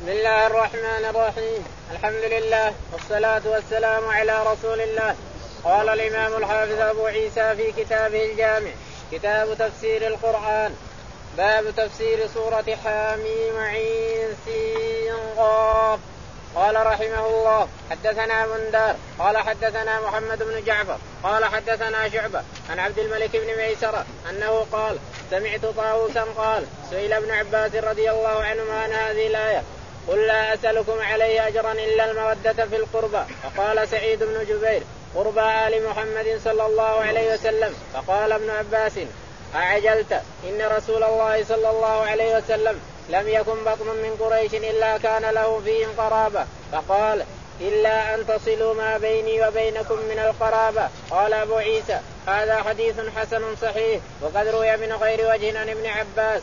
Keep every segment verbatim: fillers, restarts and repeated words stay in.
بسم الله الرحمن الرحيم. الحمد لله والصلاة والسلام على رسول الله. قال الإمام الحافظ أبو عيسى في كتابه الجامع كتاب تفسير القرآن باب تفسير سورة حاميم عين سين قاف. قال رحمه الله حدثنا بندار قال حدثنا محمد بن جعفر قال حدثنا شعبة عن عبد الملك بن ميسرة أنه قال سمعت طاووسا قال سئل ابن عباس رضي الله عنهما عن هذه الآية قل لا أسألكم عليه أجرا إلا المودة في القربى. فقال سعيد بن جبير قربى آل محمد صلى الله عليه وسلم. فقال ابن عباس أعجلت إن رسول الله صلى الله عليه وسلم لم يكن بطن من قريش إلا كان له فيهم قرابة. فقال إلا أن تصلوا ما بيني وبينكم من القرابة. قال أبو عيسى هذا حديث حسن صحيح وقد روي من غير وجه عن ابن عباس.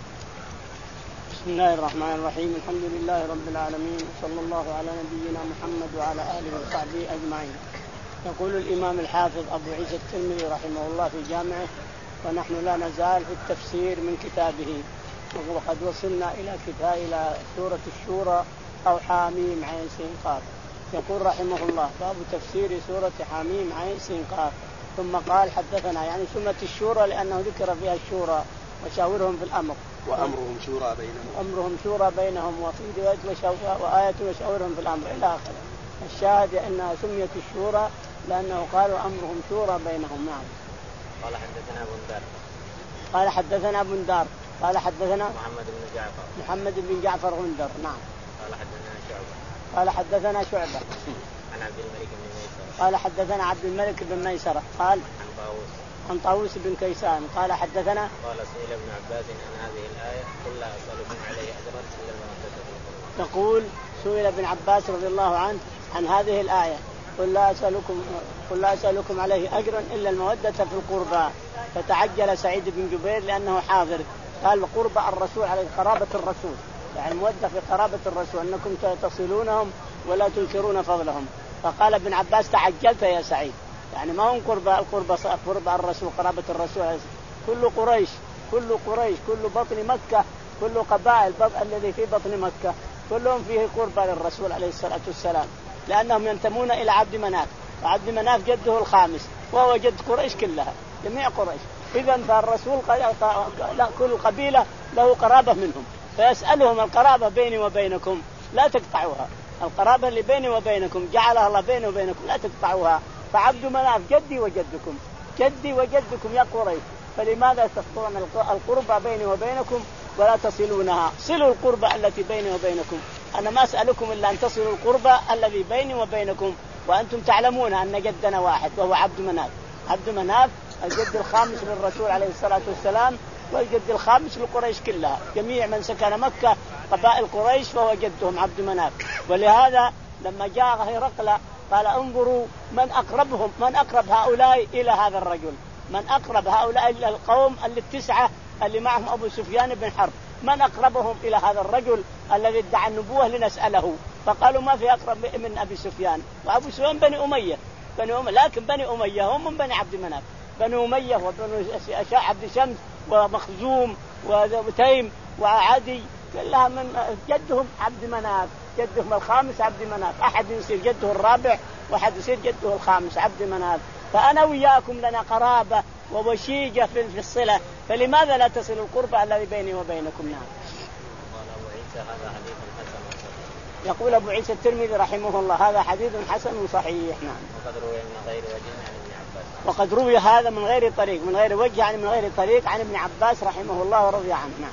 بسم الله الرحمن الرحيم. الحمد لله رب العالمين وصلى الله على نبينا محمد وعلى آله وصحبه أجمعين. يقول الإمام الحافظ أبو عيسى الترمذي رحمه الله في جامعه ونحن لا نزال في التفسير من كتابه وقد وصلنا إلى كتاب إلى سورة الشورى أو حاميم عين سين قاف. يقول رحمه الله باب تفسير سورة حاميم عين سين قاف. ثم قال حدثنا يعني سورة الشورى لأنه ذكر فيها الشورى وشاورهم في الأمر وأمرهم شورى بينهم أمرهم شورى بينهم وفي رواية وآية وشاورهم في الأمر إلى آخره. الشاهد أنها سميت الشورى لأنه قالوا أمرهم شورى بينهم. نعم. قال حدثنا بندار قال حدثنا بندار قال حدثنا محمد بن جعفر محمد بن جعفر غندر. نعم. قال حدثنا شعبة قال حدثنا شعبة عن عبد الملك بن ميسرة قال حدثنا عبد الملك بن ميسرة قال عن طاووس عن طاووس بن كيسان قال حدثنا قال سئل ابن عباس عن هذه الآية قل لا أسألكم عليه أجرا إلا المودة في القربى. يقول سئل ابن عباس رضي الله عنه عن هذه الآية قل لا أسألكم قل لا أسألكم عليه أجرا إلا المودة في القربى. فتعجل سعيد بن جبير لأنه حاضر قال قربى الرسول عليه قرابة الرسول يعني المودة في قرابة الرسول أنكم تصلونهم ولا تنكرون فضلهم. فقال ابن عباس تعجلت يا سعيد يعني ما هم قربى القربى قربى الرسول قرابة الرسول كل قريش كل قريش كل بطن مكة كل قبائل الذي في بطن مكة كلهم فيه قربى للرسول عليه الصلاة والسلام لأنهم ينتمون إلى عبد مناف وعبد مناف جده الخامس وهو جد قريش كلها جميع قريش. إذن فالرسول كل قبيلة له قرابة منهم فيسألهم القرابة بيني وبينكم لا تقطعوها. القرابة اللي بيني وبينكم جعلها الله بيني وبينكم لا تقطعوها. فعبد مناف جدي وجدكم جدي وجدكم يا قريش فلماذا تقطعون القربى بيني وبينكم ولا تصلونها؟ صلوا القربى التي بيني وبينكم. أنا ما أسألكم إلا أن تصلوا القربى الذي بيني وبينكم وأنتم تعلمون أن جدنا واحد وهو عبد مناف. عبد مناف الجد الخامس للرسول عليه الصلاة والسلام والجد الخامس لقريش كلها جميع من سكن مكة قبائل قريش فهو جدهم عبد مناف. ولهذا لما جاء هرقل قال انظروا من أقربهم من أقرب هؤلاء إلى هذا الرجل من أقرب هؤلاء إلى القوم اللي التسعة اللي معهم أبو سفيان بن حرب من أقربهم إلى هذا الرجل الذي ادعى النبوة لنسأله. فقالوا ما في أقرب من أبي سفيان وأبو سفيان بني أمية بني أمية لكن بني أمية هم من بني عبد مناف بني أمية وبني عبد شمس ومخزوم وتيم وعدي كلها من جدهم عبد مناف جدهم الخامس عبد مناف. أحد يصير جده الرابع وأحد يصير جده الخامس عبد مناف. فأنا وياكم لنا قرابة ووشيجة في الصلة فلماذا لا تصل القربى الذي بيني وبينكم؟ نعم. قال أبو عيسى هذا حديث حسن صحيح. يقول أبو عيسى الترمذي رحمه الله هذا حديث حسن صحيح. نعم. وقد روي من غير وجه عن ابن عباس وقد روي هذا من غير طريق من غير وجه يعني من غير طريق عن ابن عباس رحمه الله ورضي عنه. نعم.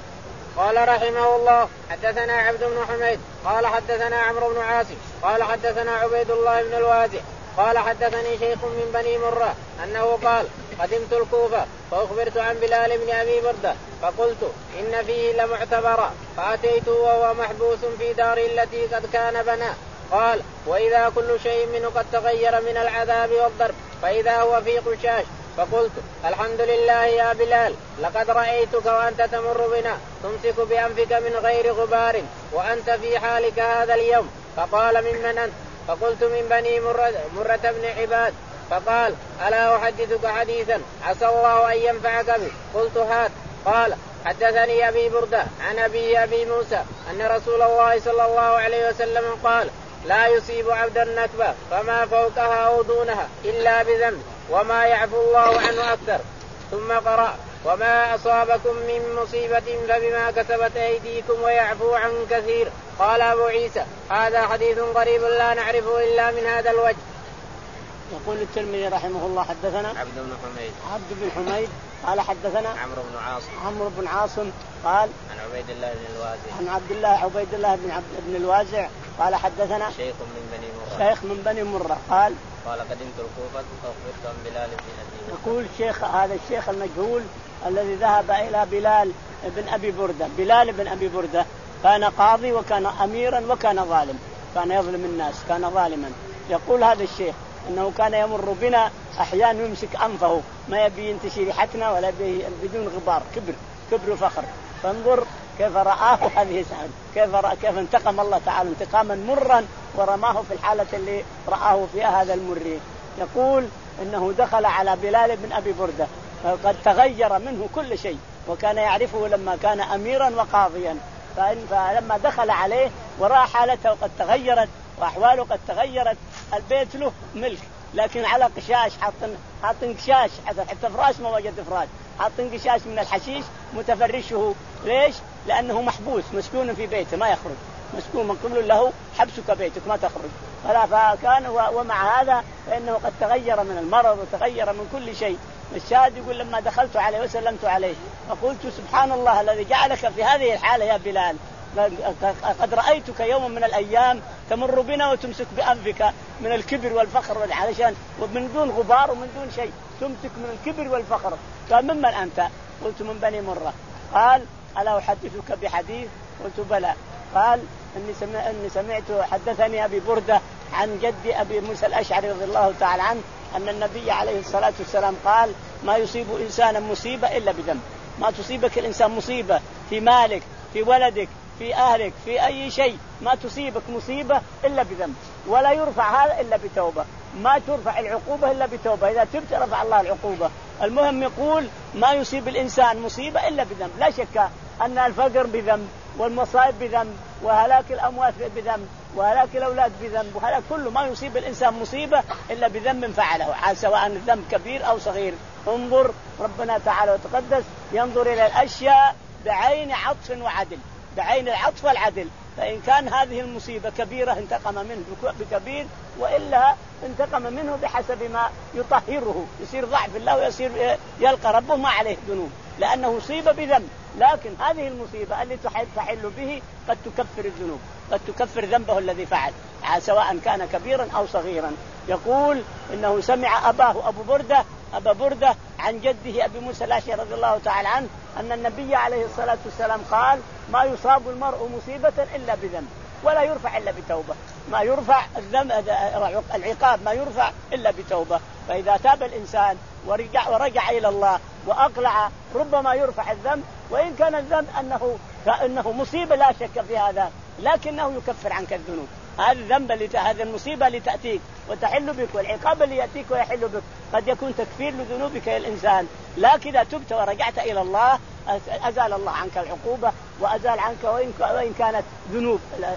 قال رحمه الله حدثنا عبد بن حميد قال حدثنا عمرو بن عاصم قال حدثنا عبيد الله بن الوازع قال حدثني شيخ من بني مرة أنه قال قدمت الكوفة فأخبرت عن بلال بن أبي بردة فقلت إن فيه لمعتبرا فأتيته وهو محبوس في دار التي قد كان بنا. قال وإذا كل شيء منه قد تغير من العذاب والضرب فإذا هو في قشاش. فقلت الحمد لله يا بلال لقد رأيتك وأنت تمر بنا تمسك بأنفك من غير غبار وأنت في حالك هذا اليوم. فقال ممن أنت؟ فقلت من بني مرة, مرة بن عباد. فقال ألا أحدثك حديثا عسى الله أن ينفعك به؟ قلت هات. قال حدثني أبي بردة عن أبي أبي موسى أن رسول الله صلى الله عليه وسلم قال لا يصيب عبدا النكبة فما فوقها أو دونها إلا بذنب وما يعفو الله عنه أكثر. ثم قرأ وما أصابكم من مصيبة فبما كسبت أيديكم ويعفو عن كثير. قال أبو عيسى هذا حديث غريب لا نعرفه إلا من هذا الوجه. يقول الترمذي رحمه الله حدثنا عبد بن حميد عبد بن حميد قال حدثنا عمرو بن عاصم عمرو بن عاصم قال عن عبيد الله بن الوازع عن عبد الله عبيد الله بن عبد بن الوازع قال حدثنا شيخ من بني مرة شيخ من بني مرة قال قال قدمت الكوفة فأخبرت عن بلال بن أبي بردة. يقول شيخ هذا الشيخ المجهول الذي ذهب إلى بلال بن أبي بردة. بلال بن أبي بردة كان قاضي وكان أميرا وكان ظالم، كان يظلم الناس، كان ظالما. يقول هذا الشيخ أنه كان يمر بنا أحيانا يمسك أنفه، ما يبي ينتشي ريحتنا ولا بدون غبار، كبر كبر وفخر. فانظر كيف رآه هذه سعد، كيف رأى كيف انتقم الله تعالى انتقاما مرا ورماه في الحالة اللي رآه فيها هذا المري. يقول إنه دخل على بلال بن أبي بردة قد تغير منه كل شيء، وكان يعرفه لما كان أميرا وقاضيا، فلما دخل عليه ورأى حالته قد تغيرت وأحواله قد تغيرت. البيت له ملك لكن على قشاش، حاطن حاطن قشاش حتى فراش ما وجد فراش، حاطن قشاش من الحشيش متفرشه. ليش؟ لأنه محبوس مسكون في بيته ما يخرج، مسكون من قبل له حبسك بيتك ما تخرج. فلا فكان ومع هذا فإنه قد تغير من المرض وتغير من كل شيء. الشاهد يقول لما دخلت عليه وسلمت عليه فقلت سبحان الله الذي جعلك في هذه الحالة يا بلال، قد رأيتك يوم من الأيام تمر بنا وتمسك بأنفك من الكبر والفخر علشان ومن دون غبار ومن دون شيء تمسك من الكبر والفخر. قال ممن أنت؟ قلت من بني مرة. قال ألا أحدثك بحديث؟ قلت بلى. قال إني سمع إني سمعت حدثني أبي بردة عن جدي أبي موسى الأشعري رضي الله تعالى عنه أن النبي عليه الصلاة والسلام قال ما يصيب إنسانا مصيبة إلا بذنب. ما تصيبك الإنسان مصيبة في مالك في ولدك في أهلك في أي شيء، ما تصيبك مصيبة إلا بذنب، ولا يرفع هذا إلا بتوبة. ما ترفع العقوبة إلا بتوبة، إذا تبت رفع الله العقوبة. المهم يقول ما يصيب الإنسان مصيبة إلا بذنب. لا شك أن الفقر بذنب والمصائب بذنب وهلاك الأموات بذنب وهلاك الأولاد بذنب وهلاك كل ما يصيب الإنسان مصيبة إلا بذنب فعله، سواء الذنب كبير أو صغير. انظر ربنا تعالى وتقدس ينظر إلى الأشياء بعين عطف وعدل، بعين العطف والعدل. فإن كان هذه المصيبة كبيرة انتقم منه بكبير، وإلا انتقم منه بحسب ما يطهره، يصير ضعف الله ويصير يلقى ربه ما عليه ذنوب لأنه أصيب بذنب. لكن هذه المصيبة اللي تحل به قد تكفر الذنوب، قد تكفر ذنبه الذي فعل سواء كان كبيرا أو صغيرا. يقول إنه سمع أباه أبو بردة أبا بردة عن جده أبي موسى الأشعري رضي الله تعالى عنه أن النبي عليه الصلاة والسلام قال ما يصاب المرء مصيبة إلا بذنب ولا يرفع إلا بتوبة. ما يرفع الذنب العقاب ما يرفع إلا بتوبة. فإذا تاب الإنسان ورجع, ورجع إلى الله وأقلع ربما يرفع الذنب، وإن كان الذنب أنه, أنه مصيبة لا شك في هذا، لكنه يكفر عنك الذنوب. هذا الذنب اللي هذه المصيبة اللي تأتيك وتحل بك والعقاب اللي يأتيك ويحل بك قد يكون تكفير لذنوبك يا الإنسان. لكن إذا تبت ورجعت إلى الله أزال الله عنك العقوبة وأزال عنك وإن كانت ذنوب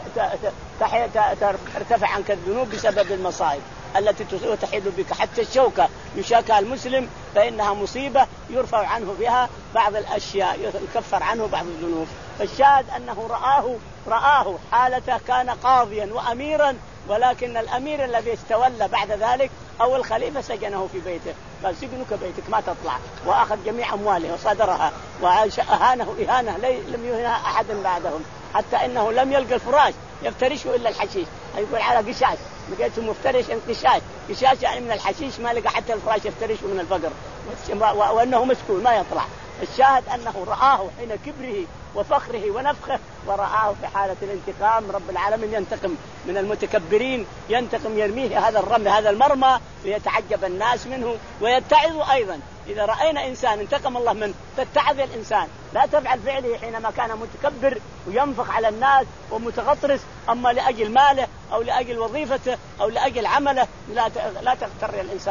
ترتفع عنك الذنوب بسبب المصائب التي تحل بك. حتى الشوكة يشاكى المسلم فإنها مصيبة يرفع عنه بها بعض الأشياء، يكفر عنه بعض الذنوب. فالشاهد أنه رآه رآه حالته كان قاضيا وأميرا، ولكن الأمير الذي استولى بعد ذلك أو الخليفة سجنه في بيته، قال سجنك بيتك ما تطلع، وأخذ جميع أمواله وصدرها وأهانه إهانة لم يهنها أحد بعدهم، حتى إنه لم يلقى الفراش يفترشه إلا الحشيش. يقول على قشاش لقيته مفترش قشاش، قشاش يعني من الحشيش ما لقى حتى الفراش يفترشه من الفقر، وأنه مسكون ما يطلع. الشاهد أنه رآه حين كبره وفخره ونفخه، ورآه في حالة الانتقام. رب العالمين ينتقم من المتكبرين، ينتقم يرميه هذا الرمي هذا المرمى ليتعجب الناس منه ويتعظ أيضا. إذا رأينا إنسان انتقم الله منه تتعظ الإنسان، لا تفعل فعله حينما كان متكبر وينفخ على الناس ومتغطرس، أما لأجل ماله أو لأجل وظيفته أو لأجل عمله لا لا تغتر الإنسان.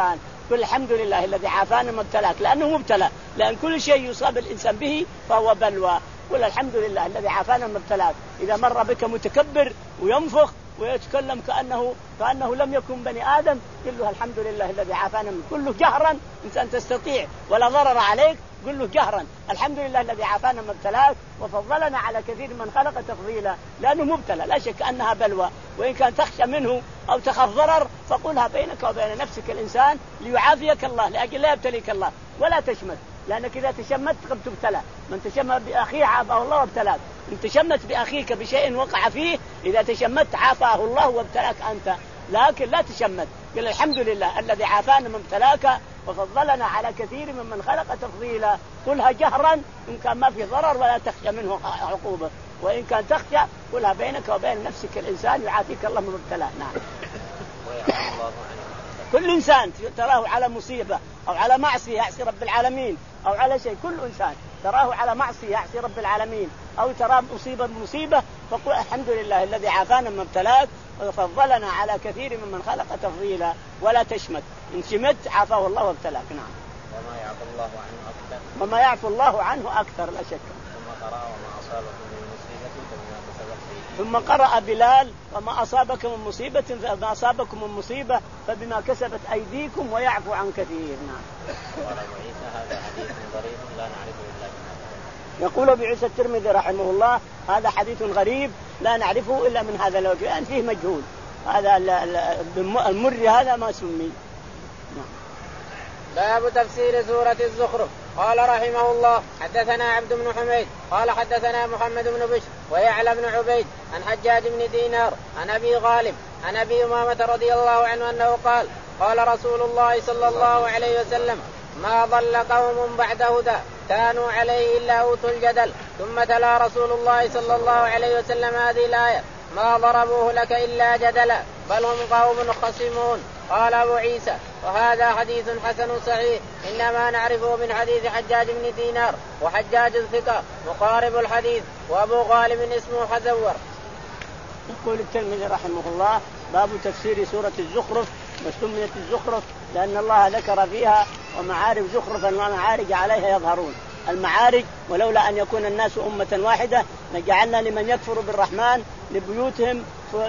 قل الحمد لله الذي عافانا ما ابتلاك، لأنه مبتلى، لأن كل شيء يصاب الإنسان به فهو بلوى. قل الحمد لله الذي عافانا ما ابتلاك. إذا مر بك متكبر وينفخ ويتكلم كأنه كأنه لم يكن بني آدم، قل له الحمد لله الذي عافانا من كله جهرا، إنسان تستطيع ولا ضرر عليك، قل له جهرا الحمد لله الذي عافانا ما ابتلاك وفضلنا على كثير من خلق تفضيلا، لأنه مبتلى لا شك أنها بلوى. وإن كان تخشى منه أو تخاف ضرر فقلها بينك وبين نفسك الإنسان ليعافيك الله، لأجل لا يبتليك الله. ولا تشمت، لأنك إذا تشمت قد تبتلى. من تشمت بأخيه عافاه الله وابتلاك. إن تشمت بأخيك بشيء وقع فيه، إذا تشمت عافاه الله وابتلاك أنت، لكن لا تشمت. قل الحمد لله الذي عافانا من ابتلاك وفضلنا على كثير ممن خلق تفضيلا. قلها جهرا إن كان ما في ضرر ولا تخشى منه عقوبة، وإن كان تخشى قلها بينك وبين نفسك الإنسان يعافيك الله من ابتلاء. نعم. كل إنسان تراه على مصيبة أو على معصية يعصي رب العالمين أو على شيء، كل إنسان تراه على معصية يعصي رب العالمين أو تراه مصيبة مصيبة فقل الحمد لله الذي عافانا من ابتلاك وفضلنا على كثير ممن خلق تفضيلا. ولا تشمت، إن شمت عافاه الله وابتلاك. نعم. وما يعفو الله عنه أكثر. وما يعفو الله عنه أكثر لا شك. ثم قرأ وما أصابكم من مصيبة فبما كسبت أيديكم. ثم قرأ بلال وما أصابكم من مصيبة فما أصابكم من مصيبة فبما كسبت أيديكم ويعفو عن كثير. نعم. قال أبو عيسى هذا حديث غريب لا نعرفه إلا من هذا. يقول أبو عيسى الترمذي رحمه الله هذا حديث غريب لا نعرفه إلا من هذا الوجه، يعني فيه مجهول. هذا المر هذا ما سمي. باب تفسير سورة الزخرف. قال رحمه الله حدثنا عبد بن حميد قال حدثنا محمد بن بشر ويعلى بن عبيد عن حجاج بن دينار عن أبي غالب عن أبي أمامة رضي الله عنه أنه قال قال رسول الله صلى الله عليه وسلم ما ضل قوم بعد هدى كانوا عليه إلا أوتوا الجدل. ثم تلا رسول الله صلى الله عليه وسلم هذه الآية ما ضربوه لك إلا جدلا بل هم قوم خصمون. قال أبو عيسى وهذا حديث حسن صحيح إنما نعرفه من حديث حجاج بن دينار وحجاج الثقة مقارب الحديث وأبو غالب اسمه حزور. يقول الترمذي رحمه الله باب تفسير سورة الزخرف. وسميت الزخرف لأن الله ذكر فيها ومعارج زخرفا ومعارج عليها يظهرون. المعارج ولولا أن يكون الناس أمة واحدة لجعلنا لمن يكفر بالرحمن لبيوتهم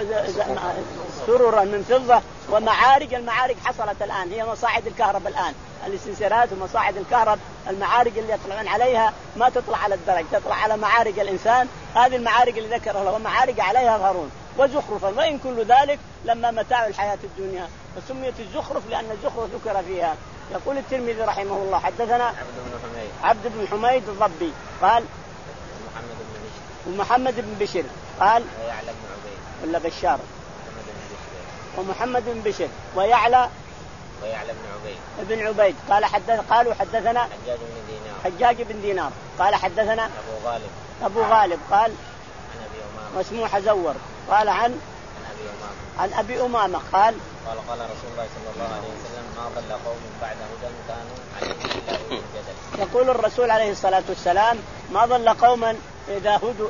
سررا من فضة ومعارج. المعارج حصلت الآن هي مصاعد الكهرب الآن، الاستنسارات ومصاعد الكهرب. المعارج اللي يطلعون عليها ما تطلع على الدرج، تطلع على معارج الإنسان. هذه المعارج اللي ذكرها له ومعارج عليها يظهرون. وزخرفا وإن كل ذلك لما متاع الحياة الدنيا. وسميت الزخرف لأن الزخرف ذكر فيها. يقول الترمذي رحمه الله حدثنا عبد بن حميد عبد بن حميد الضبي قال محمد بن بشر ومحمد بن بشر قال ويعلى بن عبيد ولا بشار محمد بن بشر ومحمد بن بشر ويعلى ويعلى بن عبيد ابن عبيد قال حدث قالوا حدثنا حجاج بن دينار حجاج بن دينار قال حدثنا أبو غالب أبو غالب قال عن أبي أمامة واسمه حزور قال عن عن أبي أمامة عن أبي أمامة قال قال قال رسول الله صلى الله عليه وسلم ما ضل قوم بعد هدى كانوا عليه إلا أوتوا الجدل. يقول الرسول عليه الصلاة والسلام ما ضل قوما إذا هدوا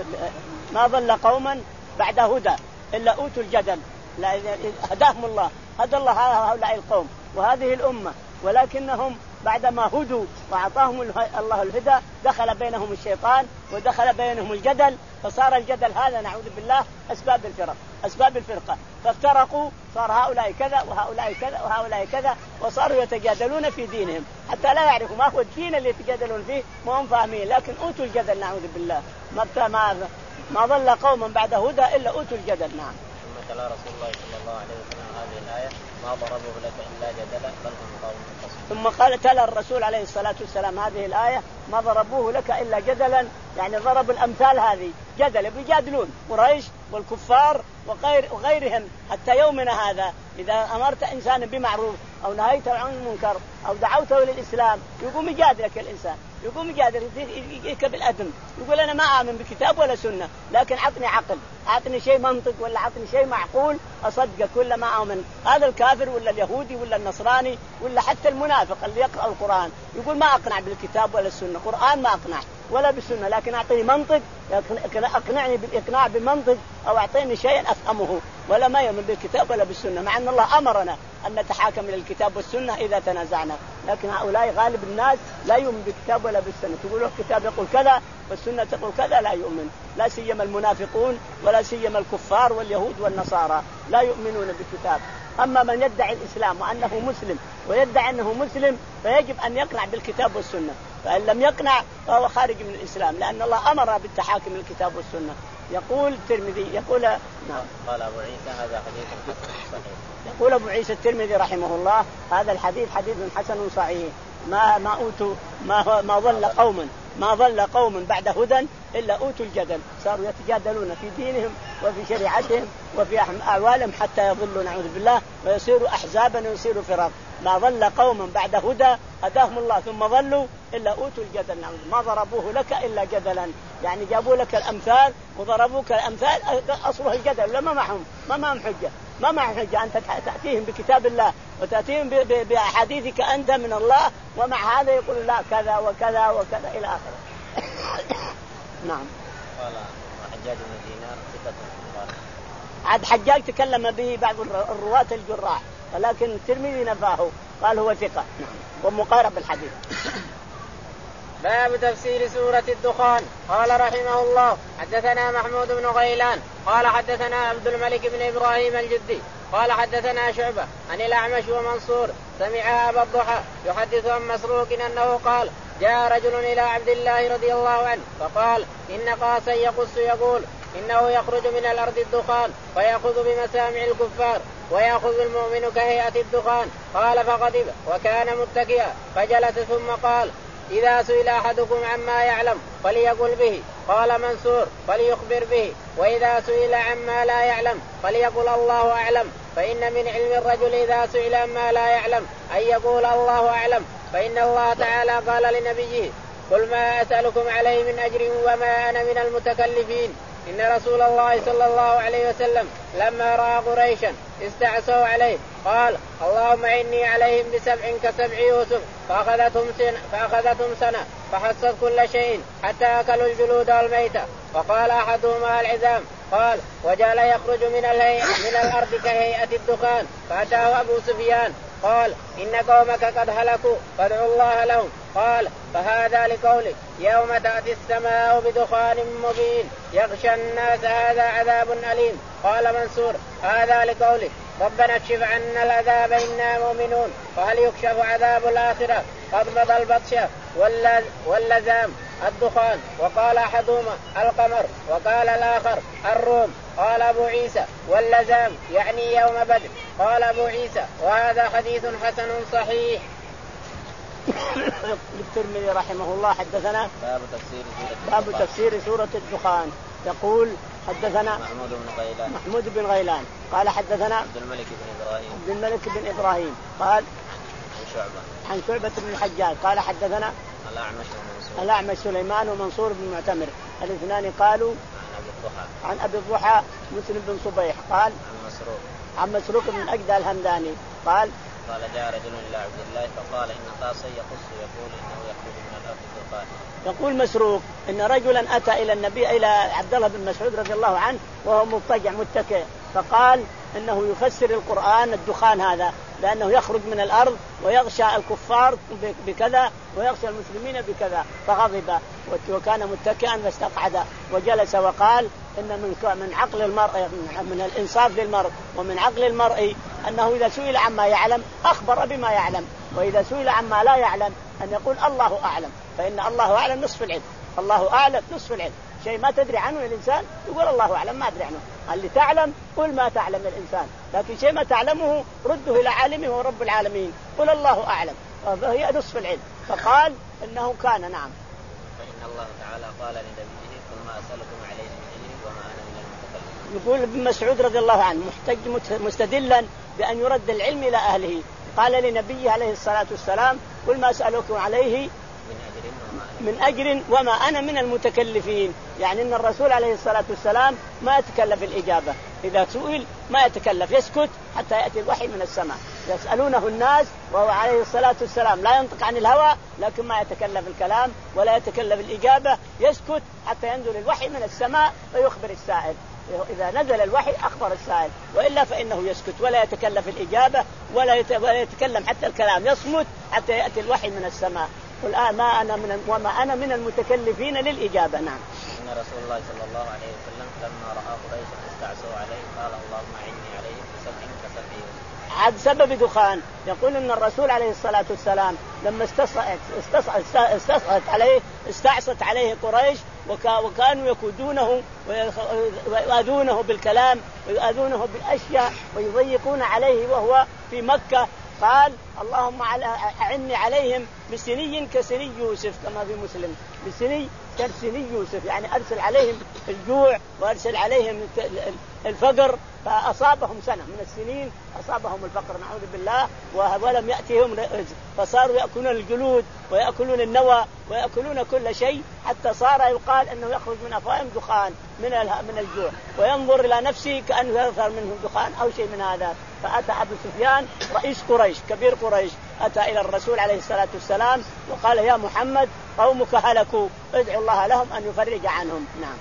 ما ضل قوما بعد هدى إلا أوتوا الجدل. لا هداهم الله، هدى الله هؤلاء القوم وهذه الأمة، ولكنهم بعدما هدوا وأعطاهم الله الهدى دخل بينهم الشيطان ودخل بينهم الجدل، فصار الجدل هذا نعوذ بالله أسباب الفرق أسباب الفرقة. فافترقوا صار هؤلاء كذا وهؤلاء كذا وهؤلاء كذا وصاروا يتجادلون في دينهم حتى لا يعرفوا ما هو الدين اللي يتجادلون فيه ما هم فاهمين، لكن أوتوا الجدل نعوذ بالله. ما ما ما ضل قوما بعد هدى إلا أوتوا الجدل. نعم. ثم تلا رسول الله صلى الله عليه وسلم هذه الآية ما ضربوه لك إلا جدلا بل هم قوم خصمون. ثم قال تلا الرسول عليه الصلاة والسلام هذه الآية ما ضربوه لك إلا جدلا، يعني ضرب الأمثال هذه جدل بيجادلون قريش والكفار وغير وغيرهم حتى يومنا هذا. إذا أمرت إنسان بمعروف أو نهيته عن منكر أو دعوته للإسلام يقوم يجادلك الإنسان، يقوم يجادل يكب الأدم، يقول أنا ما آمن بكتاب ولا سنة لكن عطني عقل، عطني شيء منطق ولا عطني شيء معقول أصدقك ولا ما آمن. هذا الكافر ولا اليهودي ولا النصراني ولا حتى المنافق اللي يقرأ القرآن يقول ما أقنع بالكتاب ولا السنة، قرآن ما أقنع، ولا بالسنة، لكن أعطيني منطق أقنعني بالإقناع بمنطق، أو أعطيني شيئا أفهمه، ولا ما يؤمن بالكتاب ولا بالسنة، مع أن الله أمرنا أن نتحاكم إلى الكتاب والسنة إذا تنازعنا. لكن هؤلاء غالب الناس لا يؤمن بالكتاب ولا بالسنة، تقول له الكتاب يقول كذا والسنة تقول كذا، لا يؤمن، لا سيما المنافقون ولا سيما الكفار واليهود والنصارى لا يؤمنون بالكتاب. أما من يدعي الإسلام وأنه مسلم ويدعي أنه مسلم فيجب أن يقنع بالكتاب والسنة، فإن لم يقنع فهو خارج من الإسلام، لأن الله أمر بالتحاكم للكتاب والسنة. يقول الترمذي يقول نعم قال أبو عيسى هذا حديث حسن صحيح. يقول أبو عيسى الترمذي رحمه الله هذا الحديث حديث حسن صحيح. ما ما أوتوا ما ما ضل قوما ما ضل قوم بعد هدى إلا أوتوا الجدل، صاروا يتجادلون في دينهم وفي شريعتهم وفي أعوالهم حتى يضلوا نعوذ بالله ويصيروا أحزابا ويصيروا فرق. ما ضل قوم بعد هدى هداهم الله ثم ضلوا إلا أوتوا الجدل، نعوذ ما ضربوه لك إلا جدلا، يعني جابوا لك الأمثال وضربوك الأمثال أصله الجدل، لا ما معهم ما معهم حجة ما معهم حجة. أنت تأتيهم بكتاب الله وتأتيهم بأحاديثك أنت من الله، ومع هذا يقول لا كذا وكذا وكذا إلى آخره. نعم. قال حجاج بن دينار ثقة. عاد حجاج تكلم به بعض الرواة الجراح، ولكن الترمذي نفاه قال هو ثقة ومقارب الحديث. باب تفسير سورة الدخان. قال رحمه الله حدثنا محمود بن غيلان قال حدثنا عبد الملك بن إبراهيم الجدي قال حدثنا شعبة عن الأعمش ومنصور سمع أبا الضحى يحدث عن مسروق أنه قال جاء رجل إلى عبد الله رضي الله عنه فقال إن قاسا يقص يقول إنه يخرج من الأرض الدخان فيأخذ بمسامع الكفار ويأخذ المؤمن كهيئة الدخان. قال فغضب وكان متكئا فجلس ثم قال إذا سئل أحدكم عما يعلم فليقل به. قال منصور فليخبر به، وإذا سئل عما لا يعلم فليقل الله أعلم، فإن من علم الرجل إذا سئل عما لا يعلم أن يقول الله أعلم، فإن الله تعالى قال لنبيه قل ما أسألكم عليه من أجر وما أنا من المتكلفين. إن رسول الله صلى الله عليه وسلم لما رأى قريشا استعصوا عليه قال اللهم إني عليهم بسبع كسبع يوسف فأخذتهم سنة, فأخذتهم سنة فحصت كل شيء حتى أكلوا الجلود والميتة. وقال أحدهما العظام قال وجعل يخرج من, من الأرض كهيئة الدخان فأتاه أبو سفيان قال إن قومك قد هلكوا فادعوا الله لهم. قال فهذا لقولك يوم تأتي السماء بدخان مبين يغشى الناس هذا عذاب أليم. قال منصور هذا لقولك ربنا اكشف عنا العذاب إنا مؤمنون. فهل يكشف عذاب الآخرة؟ قد مضى البطشة واللزام الدخان. وقال أحدهما القمر وقال الآخر الروم. قال أبو عيسى واللزام يعني يوم بدر. قال أبو عيسى وهذا حديث حسن صحيح. الترمذي رحمه الله حدثنا باب تفسير سورة باب تفسير سورة الدخان. يقول حدثنا محمود بن غيلان محمود بن غيلان قال حدثنا عبد الملك بن إبراهيم عبد الملك بن إبراهيم قال عن شعبة عن شعبة بن الحجاج قال حدثنا الأعمش ومنصور الأعمش سليمان ومنصور بن معتمر الاثنان قالوا عن أبي الضحى عن أبي الضحى مسلم بن صبيح قال عن مسروق عن مسروق بن أجدى الهمداني قال قال جاء رجل إلى عبد الله فقال إن قاسا يقص يقول إنه يخرج من الأرض الدخان. يقول مسروق إن رجلا أتى إلى النبي إلى عبد الله بن مسعود رضي الله عنه وهو مضطجع متكئ فقال إنه يفسر القرآن الدخان هذا لأنه يخرج من الأرض ويغشى الكفار بكذا ويغشى المسلمين بكذا. فغضب وكان متكئا فاستقعد وجلس وقال إن من من عقل المرء من الإنصاف للمرء ومن عقل المرء أنه إذا سئل عما يعلم أخبر بما يعلم، وإذا سئل عما لا يعلم أن يقول الله أعلم، فإن الله أعلم نصف العلم. الله أعلم نصف العلم. شيء ما تدري عنه الإنسان يقول الله أعلم ما أدري عنه. اللي تعلم قل ما تعلم الإنسان، لكن شيء ما تعلمه رده إلى عالمه ورب العالمين قل الله أعلم، فهي نصف العلم. فقال إنه كان نعم. فإن الله تعالى قال لنبيه قل ما أسألكم عليه من أجر وما أنا من المتكلفين. يقول ابن مسعود رضي الله عنه محتج مستدلا بأن يرد العلم إلى أهله قال لنبيه عليه الصلاة والسلام قل ما أسألكم عليه من أجر وما أنا من المتكلفين، يعني أن الرسول عليه الصلاة والسلام ما يتكلف الإجابة، إذا سئل ما يتكلف يسكت حتى يأتي الوحي من السماء. يسألونه الناس وهو عليه الصلاة والسلام لا ينطق عن الهوى لكن ما يتكلم الكلام ولا يتكلم الإجابة، يسكت حتى ينزل الوحي من السماء ويخبر السائل. إذا نزل الوحي أخبر السائل، وإلا فإنه يسكت ولا يتكلم في الإجابة ولا يتكلم حتى الكلام، يصمت حتى يأتي الوحي من السماء. قل آه ما أنا من وما أنا من المتكلفين للإجابة. نعم. إن رسول الله صلى الله عليه وسلم لما رأى قريش استعصوا عليه قال اللهم أعني عليهم بسبع كسبع يوسف. عاد سبب دخان. يقول إن الرسول عليه الصلاة والسلام لما استصعت استصعت عليه استعصت عليه قريش وكانوا يكودونه ويؤذونه بالكلام ويؤذونه بالأشياء ويضيقون عليه وهو في مكة، قال اللهم أعني عليهم بسني كسني يوسف كما في مسلم، بسني كسني يوسف يعني أرسل عليهم الجوع وأرسل عليهم الفقر، فأصابهم سنة من السنين أصابهم الفقر نعوذ بالله ولم يأتيهم رزق، فصاروا يأكلون الجلود ويأكلون النوى ويأكلون كل شيء حتى صار يقال أنه يخرج من أفواههم دخان من من الجوع، وينظر إلى نفسه كأنه يظهر منه دخان أو شيء من هذا. فأتى أبو سفيان رئيس قريش كبير قريش أتى إلى الرسول عليه الصلاة والسلام وقال يا محمد قومك هلكوا ادعوا الله لهم أن يفرج عنهم. نعم.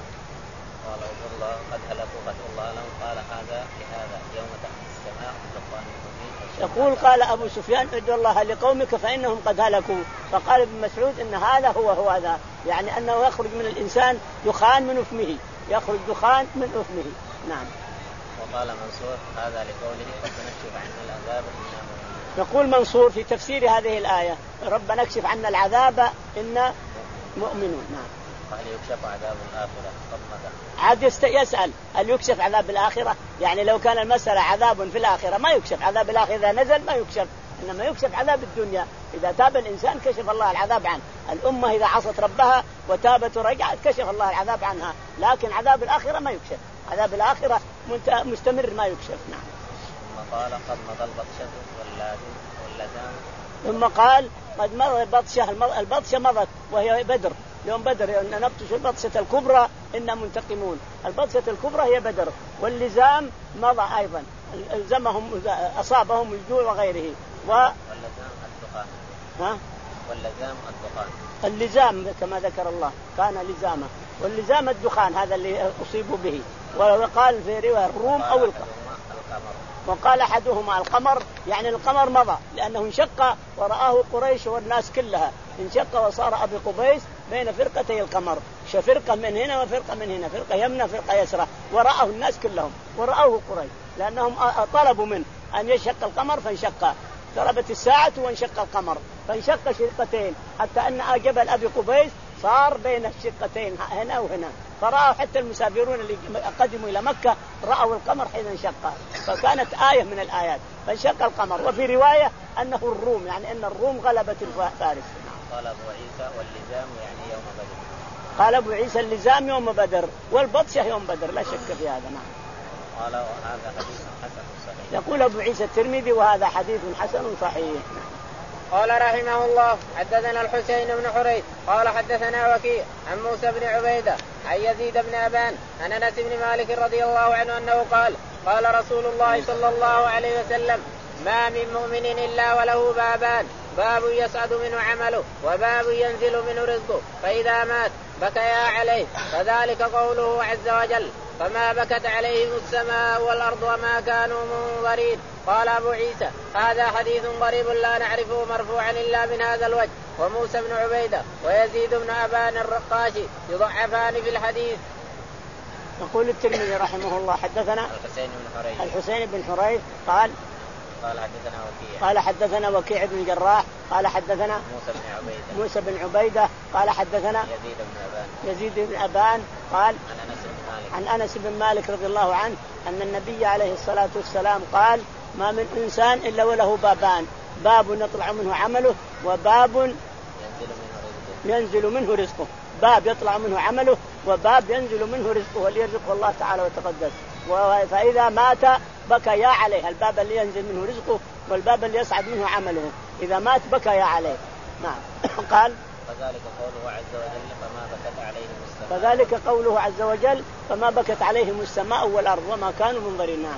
قال الله قد هلكوا قد الله لهم قال هذا لهذا يوم تحت السماء دخان مبين. يقول قال أبو سفيان ادعوا الله لقومك فإنهم قد هلكوا، فقال ابن مسعود إن هذا هو هو هذا، يعني أنه يخرج من الإنسان دخان من أفمه، يخرج دخان من أفمه. نعم. وقال منصور هذا لقوله ربنا اكشف عنا العذاب إنا مؤمنون. يقول منصور في تفسير هذه الآية ربنا اكشف عنا العذاب إنا مؤمنون. نعم. هل يكشف عذاب الآخرة؟ عاد يسأل هل يكشف عذاب الآخرة؟ يعني لو كان المسألة عذاب في الآخرة ما يكشف عذاب الآخرة، إذا نزل ما يكشف، إنما يكشف عذاب الدنيا. إذا تاب الإنسان كشف الله العذاب عنه. الأمة إذا عصت ربها وتابت ورجعت كشف الله العذاب عنها، لكن عذاب الآخرة ما يكشف، عذاب الآخرة مستمر ما يكشف. نعم. ثم قال قد مضى البطشة واللزام. ثم قال قد مضى البطشة، البطشة مضت وهي بدر، يوم بدر أن نبطش البطشة الكبرى إنا منتقمون، البطشة الكبرى هي بدر، واللزام مضى أيضا الزمهم أصابهم الجوع وغيره. و... واللزام الدخان. ها؟ واللزام الدخان. اللزام كما ذكر الله كان لزامه، واللزام الدخان هذا اللي أصيبوا به. وقال في رواية الروم أو القمر، وقال أحدهما القمر يعني القمر مضى لأنه انشق ورآه قريش والناس كلها، انشق وصار أبي قبيس بين فرقتي القمر، فرقة من هنا وفرقة من هنا، فرقة يمنى فرقة يسرى، ورآه الناس كلهم ورآه قريش لأنهم طلبوا منه أن ينشق القمر فانشق، ضربت الساعة وانشق القمر فانشق شقتين حتى أن جبل أبي قبيس صار بين الشقتين هنا وهنا، فرأوا حتى المسافرون اللي قدموا إلى مكة رأوا القمر حين انشق، فكانت آية من الآيات فانشق القمر. وفي رواية أنه الروم يعني أن الروم غلبت الفارس. قال أبو عيسى واللزام يعني يوم بدر. قال أبو عيسى اللزام يوم بدر والبطشة يوم بدر لا شك في هذا. نعم. قال وهذا حديث حسن صحيح. يقول أبو عيسى الترمذي وهذا حديث حسن صحيح. قال رحمه الله حدثنا الحسين بن حريث قال حدثنا وكيع عن موسى بن عبيدة عن يزيد بن أبان عن أنس بن مالك رضي الله عنه أنه قال قال رسول الله صلى الله عليه وسلم ما من مؤمن إلا وله بابان، باب يصعد منه عمله وباب ينزل منه رزقه، فإذا مات بكيا عليه، فذلك قوله عز وجل فما بكت عليهم السماء والأرض وما كانوا منظرين. قال أبو عيسى هذا حديث غريب لا نعرفه مرفوعا إلا من هذا الوجه. وموسى بن عبيدة ويزيد بن أبان الرقاشي يضعفان في الحديث. يقول الترمذي رحمه الله حدثنا الحسين بن حريث الحسين بن حريث قال قال حدثنا وكيع قال حدثنا وكيع بن جراح قال حدثنا موسى بن عبيدة موسى بن عبيدة قال حدثنا يزيد بن أبان يزيد بن أبان قال عن أنس بن مالك عن أنس بن مالك رضي الله عنه أن النبي عليه الصلاة والسلام قال ما من إنسان إلا وله بابان، باب يطلع منه عمله وباب ينزل منه رزقه ينزل منه رزقه باب يطلع منه عمله وباب ينزل منه رزقه وليرزقه الله تعالى وتقدس. فإذا مات بكى عليه، الباب اللي ينزل منه رزقه والباب اللي يصعد منه عمله، إذا مات بكى عليه. نعم. قال فذلك قوله عز وجل فما بكت عليهم السماء فذلك قوله عز وجل فما بكت عليهم السماء والأرض وما كانوا منظرين. نعم.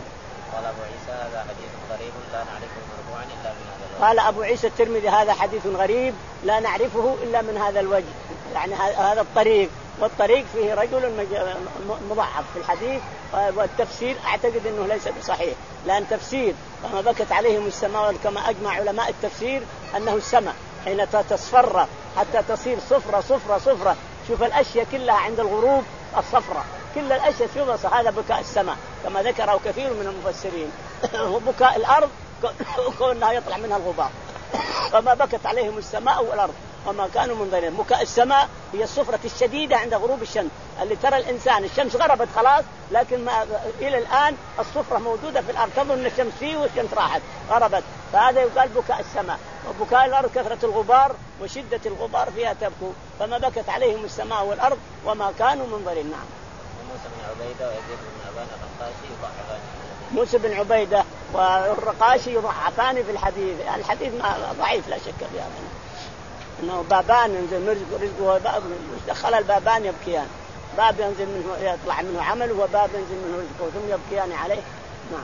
قال أبو عيسى هذا حديث غريب لا نعرفه مرفوعا إلا من هذا الوجه. قال أبو عيسى الترمذي هذا حديث غريب لا نعرفه إلا من هذا الوجه، يعني هذا الطريق، والطريق فيه رجل مضعف في الحديث، والتفسير أعتقد أنه ليس بصحيح، لأن تفسير فما بكت عليهم السماء كما أجمع علماء التفسير أنه السماء حين تصفر حتى تصير صفرة صفرة صفرة، شوف الأشياء كلها عند الغروب الصفرة، كل الأشياء شوف هذا بكاء السماء كما ذكره كثير من المفسرين. وبكاء الأرض كونها يطلع منها الغبار، فما بكت عليهم السماء والأرض وما كانوا منظرين. بكاء السماء هي الصفرة الشديدة عند غروب الشمس، اللي ترى الإنسان الشمس غربت خلاص، لكن ما إلى الآن الصفرة موجودة في الأرض، تظن الشمس فيه والشمس راحت غربت، فهذا يقال بكاء السماء. وبكاء الأرض كثرة الغبار وشدة الغبار فيها تبكو، فما بكت عليهم السماء والأرض وما كانوا منظرين. نعم. موسى بن عبيدة ويزيد بن أبان الرقاشي يضعفان. موسى بن عبيدة والرقاشي يضعفان في الحديث، الحديث ضعيف لا شك في هذا، انه بابان ينزل رزقه رزقه باب دخل البابان يبكيان، باب ينزل منه يطلع منه عمل وباب ينزل منه رزقه ثم يبكيان عليه. نعم.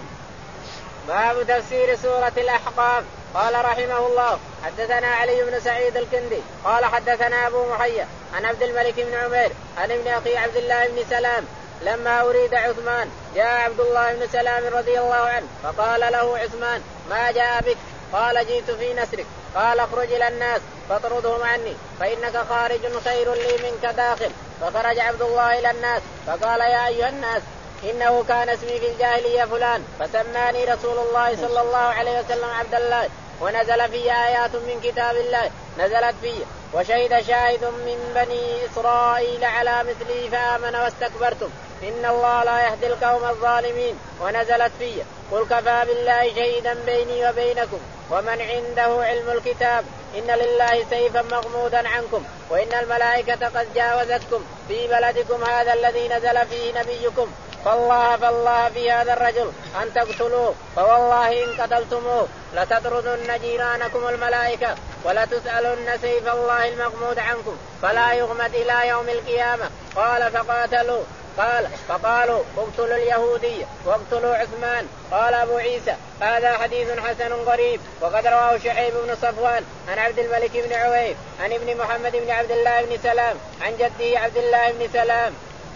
باب تفسير سورة الأحقاف. قال رحمه الله حدثنا علي بن سعيد الكندي قال حدثنا أبو محيا عن عبد الملك بن عمير عن ابن أخي عبد الله بن سلام لما أريد عثمان جاء عبد الله بن سلام رضي الله عنه فقال له عثمان ما جاء بك؟ قال جئت في نسرك. قال اخرج إلى الناس فاطردهم عني فإنك خارج خير لي منك داخل. فخرج عبد الله إلى الناس فقال يا أيها الناس إنه كان اسمي في الجاهلية فلان فسماني رسول الله صلى الله عليه وسلم عبد الله ونزل في آيات من كتاب الله نزلت فيه وشهد شاهد من بني إسرائيل على مثلي فآمن واستكبرتم إن الله لا يهدي القوم الظالمين ونزلت فيه قل كفى بالله شهيدا بيني وبينكم ومن عنده علم الكتاب إن لله سيفا مغمودا عنكم وإن الملائكة قد جاوزتكم في بلدكم هذا الذي نزل فيه نبيكم فالله فالله في هذا الرجل أن تقتلوه فوالله إن قتلتموه لتطردن جيرانكم الملائكة ولتسألن سيف الله المغمود عنكم فلا يغمد إلى يوم القيامة. قال فقاتلوا قال فقالوا اقتلوا اليهودية واقتلوا عثمان. قال أبو عيسى هذا حديث حسن غريب وقد رواه شعيب بن صفوان عن عبد الملك بن عويف عن ابن محمد بن عبد الله بن سلام عن جده عبد الله بن سلام.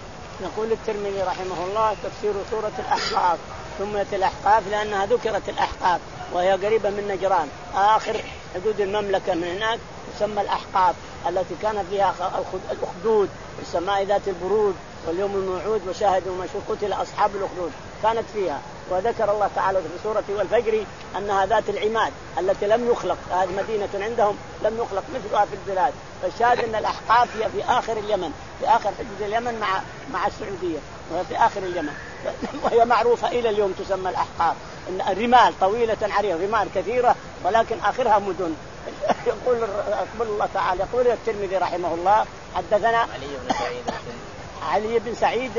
يقول الترمذي رحمه الله تفسير سورة الأحقاف. سميت الأحقاف لأنها ذكرت الأحقاف وهي قريبة من نجران آخر حدود المملكة، من هناك تسمى الأحقاف التي كان فيها الأخدود والسماء ذات البرود واليوم الموعود وشاهدوا ما قتل أصحاب الأخدود كانت فيها. وذكر الله تعالى في سورة والفجر أنها ذات العماد التي لم يخلق، هذه مدينة عندهم لم يخلق مثلها في البلاد. فالشاهد أن الأحقاف هي في آخر اليمن، في آخر حدود اليمن مع مع السعودية، وهي في آخر اليمن وهي معروفة إلى اليوم تسمى الأحقاف. إن الرمال طويلة عريضة، رمال كثيرة ولكن آخرها مدن. يقول أقبل الله تعالى يقول الترمذي رحمه الله حدثنا علي بن سعيد علي بن سعيد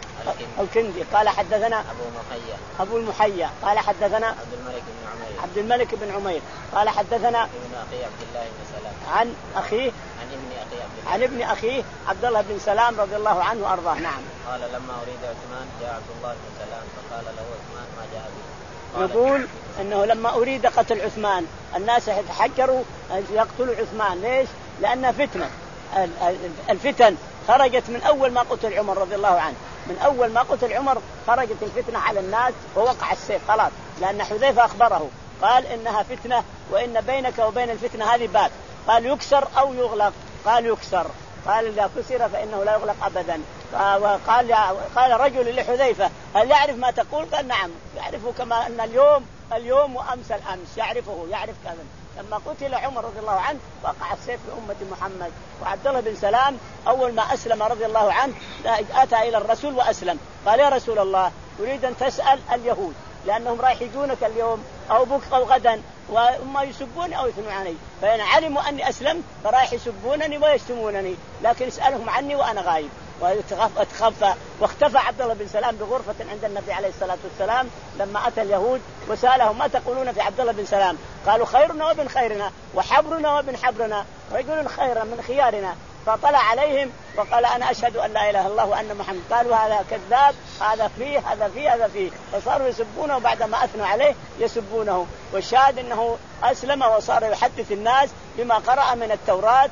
الكندي قال حدثنا أبو محيا أبو المحيا قال حدثنا عبد الملك بن عمير عبد الملك بن عمير قال حدثنا ابن أخي عبد الله بن سلام عن أخيه عن ابن أخي عبد الله عن ابن أخيه عبد الله بن سلام رضي الله عنه وأرضاه. نعم. قال لما أريد عثمان جاء عبد الله بن سلام فقال له عثمان ما جاء به؟ يقول أنه لما أريد قتل عثمان الناس يتحجروا يقتلوا عثمان. ليش؟ لأنها فتنة. الفتن خرجت من أول ما قتل عمر رضي الله عنه، من أول ما قتل عمر خرجت الفتنة على الناس ووقع السيف خلاص، لأن حذيفة أخبره قال إنها فتنة وإن بينك وبين الفتنة هذه باب، قال يكسر أو يغلق، قال يكسر، قال إذا كسر فإنه لا يغلق أبدا. وقال قال رجل لحذيفة هل يعرف ما تقول؟ قال نعم يعرفه كما أن اليوم اليوم وأمس الأمس يعرفه، يعرف كذا. لما قتل عمر رضي الله عنه وقع السيف لأمة محمد. وعبد الله بن سلام أول ما أسلم رضي الله عنه أتى إلى الرسول وأسلم، قال يا رسول الله أريد أن تسأل اليهود لأنهم رايح يجونك اليوم أو بك أو غدا وما يسبوني أو يثنون علي، فإن علموا أني أسلمت فرايح يسبونني ويشتمونني، لكن اسألهم عني وأنا غايب. واتخفى واختفى عبد الله بن سلام بغرفة عند النبي عليه الصلاة والسلام لما أتى اليهود وسألهم ما تقولون في عبد الله بن سلام؟ قالوا خيرنا وابن خيرنا وحبرنا وابن حبرنا، رجل خيرا من خيارنا فطلع عليهم وقال أنا أشهد أن لا إله إلا الله وأن محمد. قالوا هذا كذاب، هذا فيه هذا فيه هذا فيه، فصاروا يسبونه بعدما أثنوا عليه يسبونه. والشاهد أنه أسلم وصار يحدث الناس بما قرأ من التوراة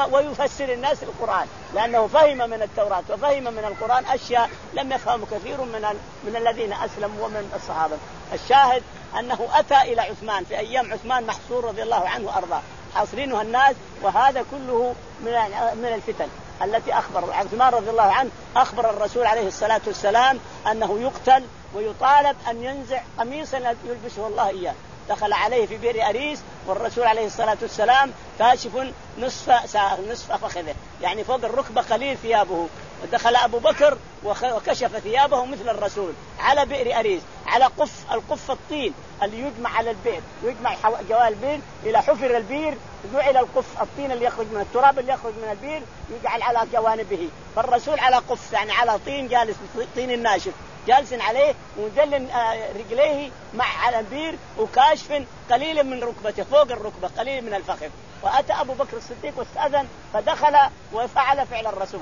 ويفسر الناس القرآن، لأنه فهم من التوراة وفهم من القرآن أشياء لم يفهم كثير من من الذين أسلموا ومن الصحابة. الشاهد أنه أتى إلى عثمان في أيام عثمان محصور رضي الله عنه وأرضاه، حاصرينها الناس، وهذا كله من من الفتن التي أخبر عثمان رضي الله عنه. أخبر الرسول عليه الصلاة والسلام أنه يقتل ويطالب أن ينزع قميصا يلبسه الله إياه. دخل عليه في بئر أريس والرسول عليه الصلاة والسلام كاشف نصف نصف فخذه، يعني فوق الركبة قليل ثيابه. ودخل أبو بكر وكشف ثيابه مثل الرسول على بئر أريس، على قف القف الطين اللي يجمع على البئر، يجمع جوال البئر إلى حفر البئر، جعل القف الطين اللي يخرج من التراب اللي يخرج من البئر يجعل على جوانبه. فالرسول على قف يعني على طين جالس، طين الناشف جالس عليه ومدلل رجليه مع على البير وكاشف قليل من ركبته فوق الركبة قليل من الفخذ. وأتى أبو بكر الصديق واستأذن فدخل وفعل فعل الرسول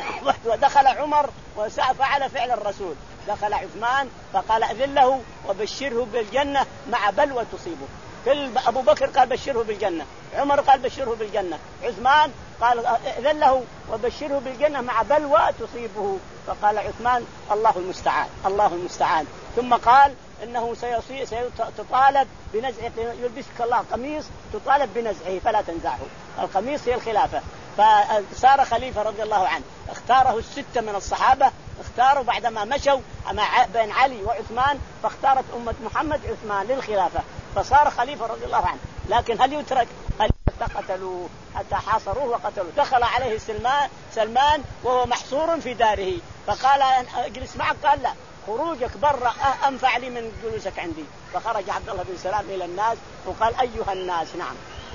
ودخل عمر وفعل فعل الرسول. دخل عثمان فقال أذن له وبشره بالجنة مع بلوى تصيبه. كل أبو بكر قال بشره بالجنة، عمر قال بشره بالجنة، عثمان قال أذن له وبشره بالجنة مع بلوى تصيبه. فقال عثمان الله المستعان الله المستعان. ثم قال إنه سيصير سيطالب بنزع، يلبسك الله قميص تطالب بنزعه فلا تنزعه. القميص هي الخلافة. فصار خليفة رضي الله عنه، اختاره الستة من الصحابة، اختاروا بعدما مشوا بين علي وعثمان فاختارت أمة محمد عثمان للخلافة، فصار خليفة رضي الله عنه. لكن هل يترك؟ هل قتلوه حتى حاصروه وقتلوه. دخل عليه سلمان سلمان وهو محصور في داره فقال اجلس معك، قال لا، خروجك برا أنفع لي من جلوسك عندي. فخرج عبد الله بن سلام إلى الناس وقال أيها الناس. نعم.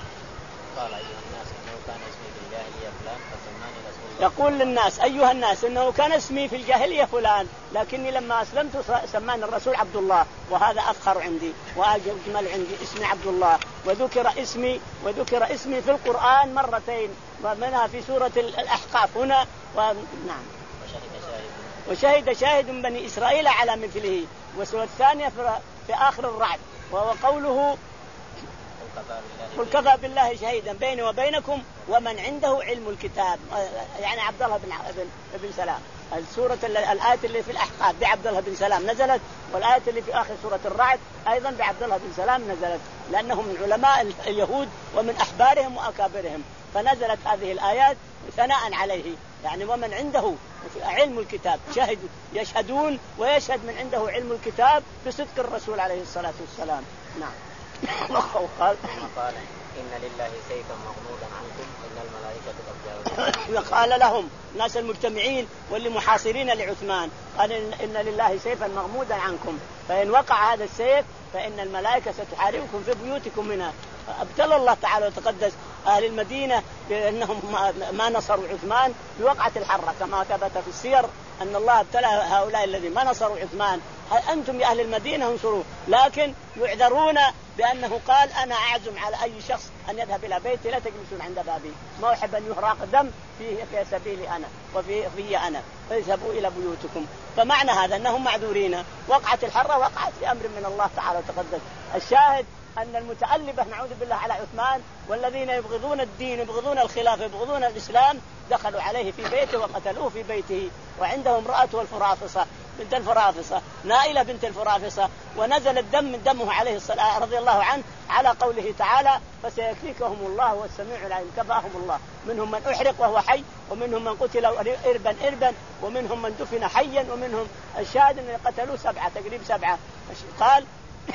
قال أيها الناس إنه كان اسمي في الجاهلية فلان فسماني رسول الله. يقول للناس أيها الناس إنه كان اسمي في الجاهلية فلان، لكني لما أسلمت سماني الرسول عبد الله، وهذا أفخر عندي وأجمل عندي، اسمي عبد الله. وذكر اسمي وذكر اسمي في القرآن مرتين، ومنها في سورة الأحقاف هنا و... نعم. وشهد شاهد من بني إسرائيل على مثله. والسورة الثانية في آخر الرعد وهو قوله قل كفى بالله شهيدا بيني وبينكم ومن عنده علم الكتاب، يعني عبد الله بن بن سلام. السورة الآية اللي في الأحقاف بعبد الله بن سلام نزلت، والآية اللي في آخر سورة الرعد أيضا بعبد الله بن سلام نزلت، لأنهم من علماء اليهود ومن أحبارهم وأكابرهم. فنزلت هذه الآيات ثناء عليه، يعني ومن عنده علم الكتاب شهد يشهدون ويشهد من عنده علم الكتاب بصدق الرسول عليه الصلاة والسلام. نعم. قال قال إن لله سيفا مغمودا عنكم إن الملائكة قد جاءوا. قال لهم الناس المجتمعين واللي محاصرين لعثمان، قال إن لله سيفا مغمودا عنكم، فإن وقع هذا السيف فإن الملائكة ستحاربكم في بيوتكم منها. ابتلى الله تعالى وتقدس أهل المدينة بأنهم ما نصروا عثمان بوقعة الحرة، كما ثبت في السير أن الله ابتلى هؤلاء الذين ما نصروا عثمان. أنتم يا أهل المدينة انصروا، لكن يعذرون بأنه قال أنا أعزم على أي شخص أن يذهب إلى بيتي لا تجلسون عند بابي، ما أحب أن يهراق دم في في سبيلي أنا وفي في أنا، فاذهبوا إلى بيوتكم. فمعنى هذا أنهم معذورين. وقعة الحرة وقعت بأمر من الله تعالى وتقدس. الشاهد أن المتألبة نعوذ بالله على عثمان والذين يبغضون الدين يبغضون الخلافة يبغضون الإسلام دخلوا عليه في بيته وقتلوه في بيته. وعنده امرأته الفرافصة بنت الفرافصة نائلة بنت الفرافصة، ونزل الدم من دمه عليه الصلاة رضي الله عنه على قوله تعالى فسيكفيكهم الله والسميع العليم. كفاهم الله، منهم من أحرق وهو حي، ومنهم من قتل إربا إربا، ومنهم من دفن حيا، ومنهم الشاهد أن قتلوا سبعة تقريبا سبعة. قال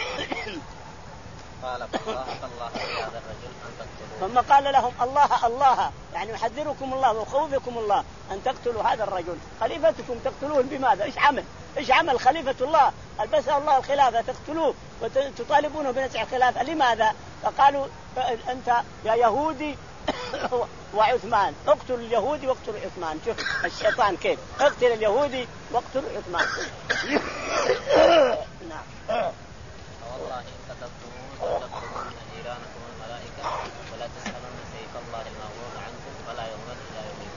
قال فالله فالله هذا الرجل أن تقتلوه. ثم قال لهم الله الله يعني يحذركم الله ويخوفكم الله أن تقتلوا هذا الرجل خليفتكم. تقتلوه بماذا؟ إيش عمل؟ إيش عمل خليفة الله ألبسه الله الخلافة تقتلوه وتطالبونه بنزع الخلافة لماذا؟ فقالوا أنت يا يهودي وعثمان اقتل اليهودي واقتل عثمان. شوف الشيطان كيف اقتل اليهودي واقتل عثمان. نعم. والله إن كتبتموه تقتلون جيرانكم الملائكة ولا تسألون سيف الله المغمود عنكم ولا يغمد إلى يوم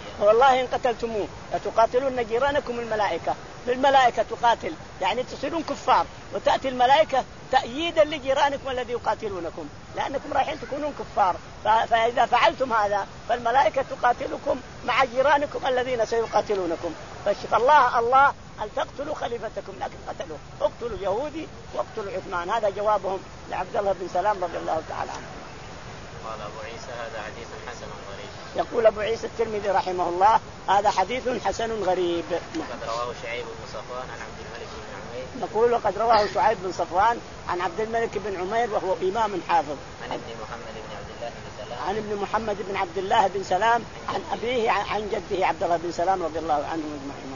والله إن قتلتموه لتقاتلون جيرانكم الملائكة. بالملائكة تقاتل يعني تصيرون كفار، وتأتي الملائكة تأييدا لجيرانكم الذي يقاتلونكم لأنكم رايحين تكونون كفار. فإذا فعلتم هذا فالملائكة تقاتلكم مع جيرانكم الذين سيقاتلونكم. فالله الله أن تقتلوا خليفتكم لكن قتلوه. اقتلوا اليهودي واقتلوا عثمان. هذا جوابهم لعبد الله بن سلام رضي الله تعالى عنه. قال أبو عيسى هذا حديث حسن غريب. يقول أبو عيسى الترمذي رحمه الله هذا حديث حسن غريب. وقد رواه شعيب بن صفوان عن عبد الملك بن عمير. نقول وقد رواه شعيب بن صفوان عن عبد الملك بن عمير وهو إمام حافظ. عن ابن محمد بن عبد الله بن سلام. عن ابن محمد بن عبد الله بن سلام عن أبيه عن جده عبد الله بن سلام رضي الله عنه أجمعين.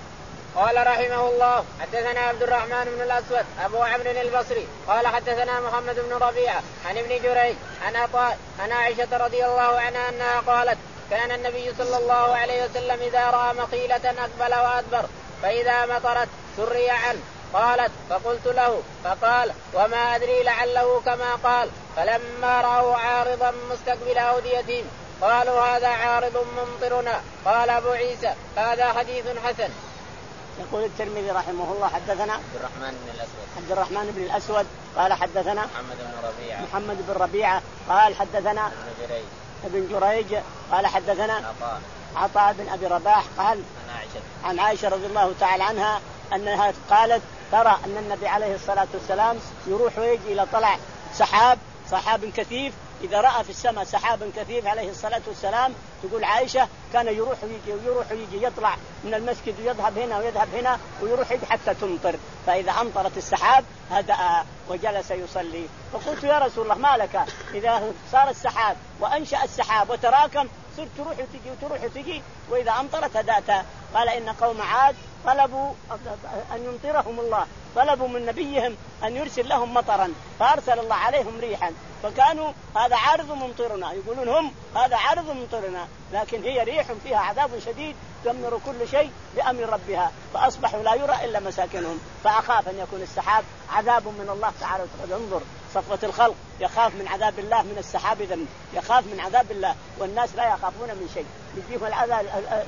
قال رحمه الله حدثنا عبد الرحمن بن الأسود أبو عمرو البصري قال حدثنا محمد بن ربيعة عن ابن جريج عن عطاء عن عائشة رضي الله عنها أنها قالت كان النبي صلى الله عليه وسلم إذا رأى مخيلة أقبل وأدبر فإذا مطرت سري عنه. قالت فقلت له فقال وما أدري لعله كما قال. فلما رأوا عارضا مستقبل أوديتهم قالوا هذا عارض ممطرنا. قال أبو عيسى هذا حديث حسن. يقول الترمذي رحمه الله حدثنا عبد الرحمن بن الأسود عبد الرحمن بن الأسود قال حدثنا محمد بن ربيعة محمد بن ربيعة قال حدثنا ابن جريج ابن جريج قال حدثنا عطاء عطاء بن أبي رباح قال عن عائشة عن عائشة رضي الله تعالى عنها أنها قالت ترى أن النبي عليه الصلاة والسلام يروح ويجي إلى طلع سحاب سحاب كثيف. إذا رأى في السماء سحابا كثيف عليه الصلاة والسلام تقول عائشة كان يروح ويجي ويروح ويجي يطلع من المسجد ويذهب هنا ويذهب هنا ويروح يجي حتى تمطر. فإذا أمطرت السحاب هدأ وجلس يصلي. فقلت يا رسول الله ما لك إذا صار السحاب وأنشأ السحاب وتراكم صرت تروح وتجي وتروح وتجي وإذا أمطرت هدأت. قال إن قوم عاد طلبوا أن يمطرهم الله، طلبوا من نبيهم أن يرسل لهم مطرا فأرسل الله عليهم ريحا فكانوا هذا عارض ممطرنا. يقولون هم هذا عارض ممطرنا لكن هي ريح فيها عذاب شديد تدمر كل شيء بأمر ربها فأصبحوا لا يرى إلا مساكنهم. فأخاف أن يكون السحاب عذاب من الله تعالى. انظر صفوة الخلق يخاف من عذاب الله من السحاب ذنب يخاف من عذاب الله والناس لا يخافون من شيء. يجيهم العذاب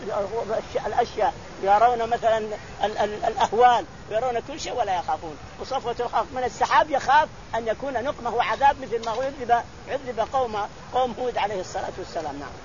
الأشياء يرون مثلا الأهوال يرون كل شيء ولا يخافون. وصفوة الخلق من السحاب يخاف أن يكون نقمه عذاب مثل ما عذب عذب قوم قوم هود عليه الصلاة والسلام. نعم.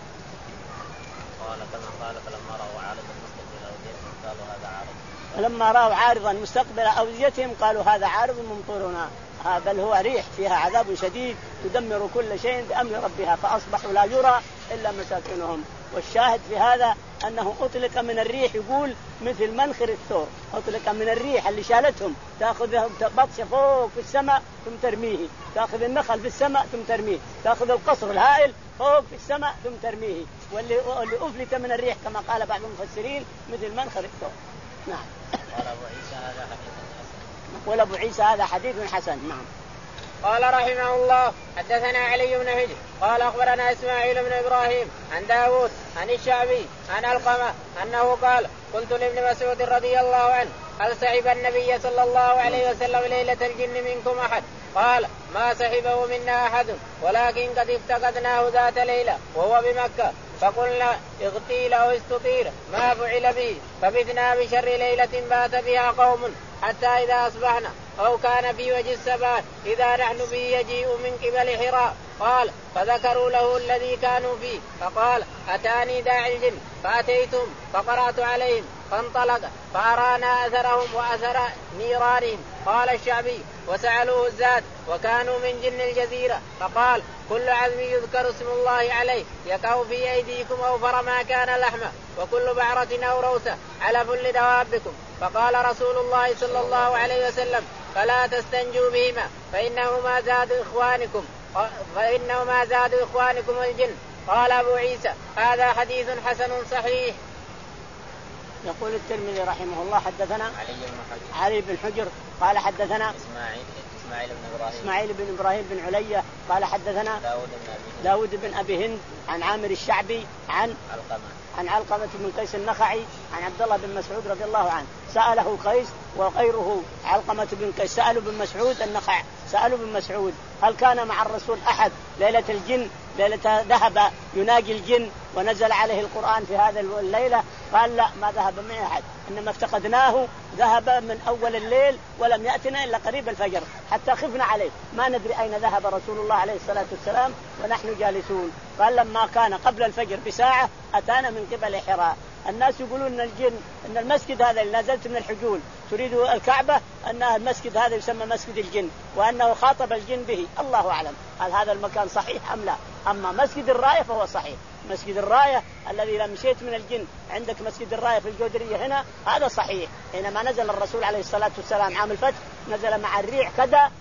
قال كما قال فلما رأوا عارضا مستقبل أوديتهم قالوا هذا عارض. فلما رأوا عارضا مستقبل أوديتهم قالوا هذا عارض ممطرنا. بل هو ريح فيها عذاب شديد تدمر كل شيء بأمر ربها فأصبحوا لا يرى إلا مساكنهم. والشاهد في هذا أنه أطلق من الريح يقول مثل منخر الثور. أطلق من الريح اللي شالتهم تأخذهم بطشة فوق في السماء ثم ترميه. تأخذ النخل في السماء ثم ترميه. تأخذ القصر الهائل فوق في السماء ثم ترميه. واللي أفلت من الريح كما قال بعض المفسرين مثل منخر الثور. نعم. قال أبو عيسى هذا حديث حسن. نقول أبو عيسى هذا حديث حسن. نعم. قال رحمه الله حدثنا علي بن هجر قال أخبرنا إسماعيل بن إبراهيم عن داود عن الشعبي عن علقمة أنه قال قلت لابن مسعود رضي الله عنه هل صحب النبي صلى الله عليه وسلم ليلة الجن منكم أحد؟ قال ما صحبه منا أحد ولكن قد افتقدناه ذات ليلة وهو بمكة فقلنا اغتيل أو استطير ما فعل به فبثنا بشر ليلة بات بها قوم حتى إذا أصبحنا أو كان في وجه السبات إذا نحن به يجيء من قبل حراء. قال فذكروا له الذي كانوا فيه فقال أتاني داعي الجن فأتيتم فقرأت عليهم فانطلق فأرانا أثرهم وأثر نيرانهم. قال الشعبي وسألوه الزاد وكانوا من جن الجزيرة فقال كل عزم يذكر اسم الله عليه يقع في أيديكم أوفر ما كان لحمه وكل بعرة أو روسة علف لدوابكم. فقال رسول الله صلى الله عليه وسلم فلا تستنجوا بهما فإنهما زاد إخوانكم فإنهما زاد إخوانكم الجن. قال أبو عيسى هذا حديث حسن صحيح. يقول الترمذي رحمه الله حدثنا علي بن حجر علي بن حجر قال حدثنا إسماعيل إسماعيل بن إبراهيم إسماعيل بن إبراهيم بن علية قال حدثنا داود بن أبي داود بن أبي هند عن عامر الشعبي عن علقمة عن علقمة بن قيس النخعي عن عبد الله بن مسعود رضي الله عنه سأله قيس وغيره علقمة بن قيس سألوا بن مسعود النخع سألوا بن مسعود هل كان مع الرسول أحد ليلة الجن ليلة ذهب يناجي الجن ونزل عليه القرآن في هذا الليلة؟ قال لا، ما ذهب معي أحد، إنما افتقدناه، ذهب من أول الليل ولم يأتنا إلا قريب الفجر، حتى خفنا عليه ما ندري أين ذهب رسول الله عليه الصلاة والسلام ونحن جالسون. قال لما كان قبل الفجر بساعة أتانا من قبل حراء. الناس يقولون أن الجن أن المسجد هذا اللي نزلت من الحجول تريد الكعبة، أن المسجد هذا يسمى مسجد الجن، وأنه خاطب الجن به، الله أعلم هل هذا المكان صحيح أم لا. أما مسجد الراية فهو صحيح، مسجد الراية الذي لم مشيت من الجن، عندك مسجد الراية في الجودرية هنا، هذا صحيح. حينما نزل الرسول عليه الصلاة والسلام عام الفتح نزل مع الريح كذا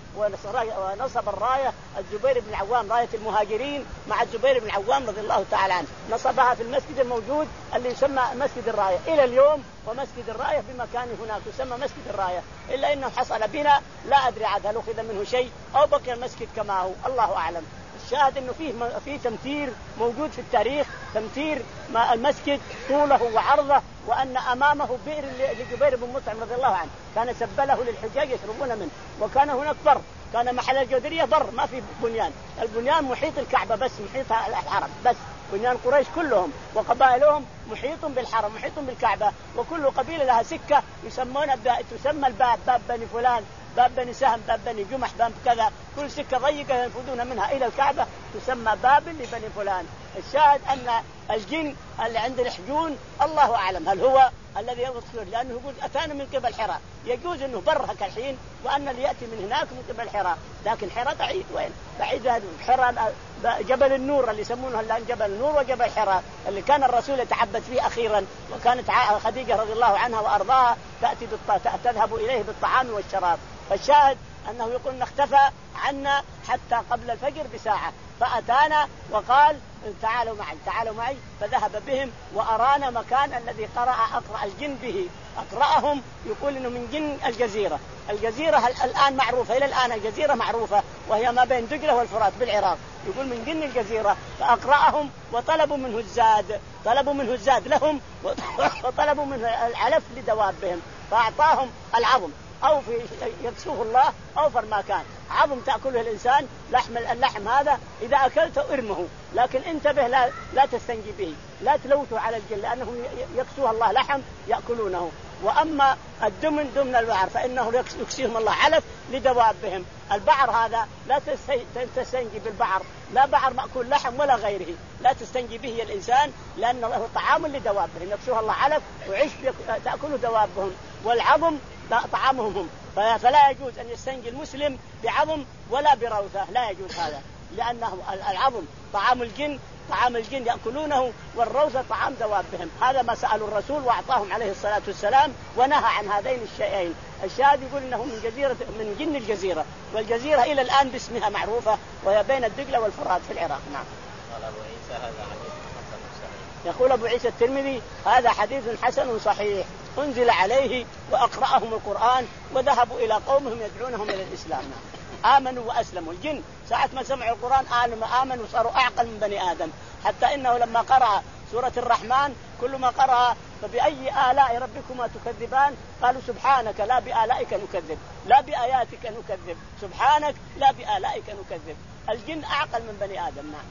ونصب الراية الزبير بن العوام، راية المهاجرين مع الزبير بن العوام رضي الله تعالى عنه، نصبها في المسجد الموجود اللي يسمى مسجد الراية إلى اليوم، ومسجد الراية بمكان هناك يسمى مسجد الراية، إلا إنه حصل بنا لا أدري عاد هل أخذ منه شيء أو بقي المسجد كما هو، الله أعلم. الشاهد إنه فيه فيه تمثيل موجود في التاريخ، تمثيل المسجد طوله وعرضه، وأن أمامه بئر لجبير بن مطعم رضي الله عنه كان سبله للحجاج يشربون منه، وكان هناك بر، كان محل الجودرية بر ما في بنيان، البنيان محيط الكعبة بس، محيط الحرم بس، بنيان قريش كلهم وقبائلهم محيط بالحرم محيط بالكعبة، وكل قبيلة لها سكة يسمون تسمى الباب، باب بني فلان، باب بني سهم، باب بني جمح، باب كذا، كل سكة ضيقة ينفذون منها إلى الكعبة تسمى باب لبني فلان. الشاهد أن الجن اللي عند الحجون الله أعلم هل هو الذي يوصل، لأنه يقول أتانا من قبل حراء، يجوز أنه برهك الحين وأن اللي يأتي من هناك من قبل حراء، لكن حراء بعيد، وين بعيد؟ حراء جبل النور اللي يسمونه الآن جبل النور وجبل حراء اللي كان الرسول يتعبد فيه أخيرا، وكانت خديجة رضي الله عنها وأرضاها تأتي تذهب إليه بالطعام والشراب. فالشاهد أنه يقول اختفى عنا حتى قبل الفجر بساعة، فأتانا وقال تعالوا معي تعالوا معي، فذهب بهم وأرانا مكان الذي قرأ أقرأ الجن به، أقرأهم يقول إنه من جن الجزيرة. الجزيرة الآن معروفة، إلى الآن الجزيرة معروفة وهي ما بين دجلة والفرات بالعراق، يقول من جن الجزيرة، فأقرأهم وطلبوا منه الزاد، طلبوا منه الزاد لهم وطلبوا منه العلف لدوابهم، فأعطاهم العظم أو في يكسوه الله أو فرما كان عظم تأكله الإنسان، لحم اللحم هذا إذا أكلته ارمه، لكن انتبه لا, لا تستنجي به، لا تلوثه على الجن، لأنهم يكسوه الله لحم يأكلونه. وأما الدمن دمن البعر فإنه يكسيهم الله علف لدوابهم. البعر هذا لا تستنجي بالبعر، لا بعر مأكول لحم ولا غيره لا تستنجي به الإنسان، لأنه طعام لدوابهم، يكسوه الله علف وعيش تأكله دوابهم، والعظم طعامهم هم، فلا يجوز أن يستنجي المسلم بعظم ولا بروثة، لا يجوز هذا، لأنه العظم طعام الجن، طعام الجن يأكلونه، والروثة طعام دوابهم. هذا ما سألوا الرسول وأعطاهم عليه الصلاة والسلام ونهى عن هذين الشيئين. الشاهد يقول إنه من جزيرة من جن الجزيرة، والجزيرة إلى الآن باسمها معروفة وهي بين الدجلة والفرات في العراق. نعم. قال أبو عيسى هذا حديث حسن صحيح. يقول أبو عيسى الترمذي هذا حديث حسن صحيح، أنزل عليه وأقرأهم القرآن وذهبوا إلى قومهم يدعونهم إلى الإسلام، آمنوا وأسلموا. الجن ساعة ما سمعوا القرآن آمنوا وصاروا أعقل من بني آدم، حتى إنه لما قرأ سورة الرحمن كل ما قرأ فبأي آلاء ربكما تكذبان قالوا سبحانك لا بآلائك نكذب، لا بآياتك نكذب، سبحانك لا بآلائك نكذب. الجن أعقل من بني آدم. نعم.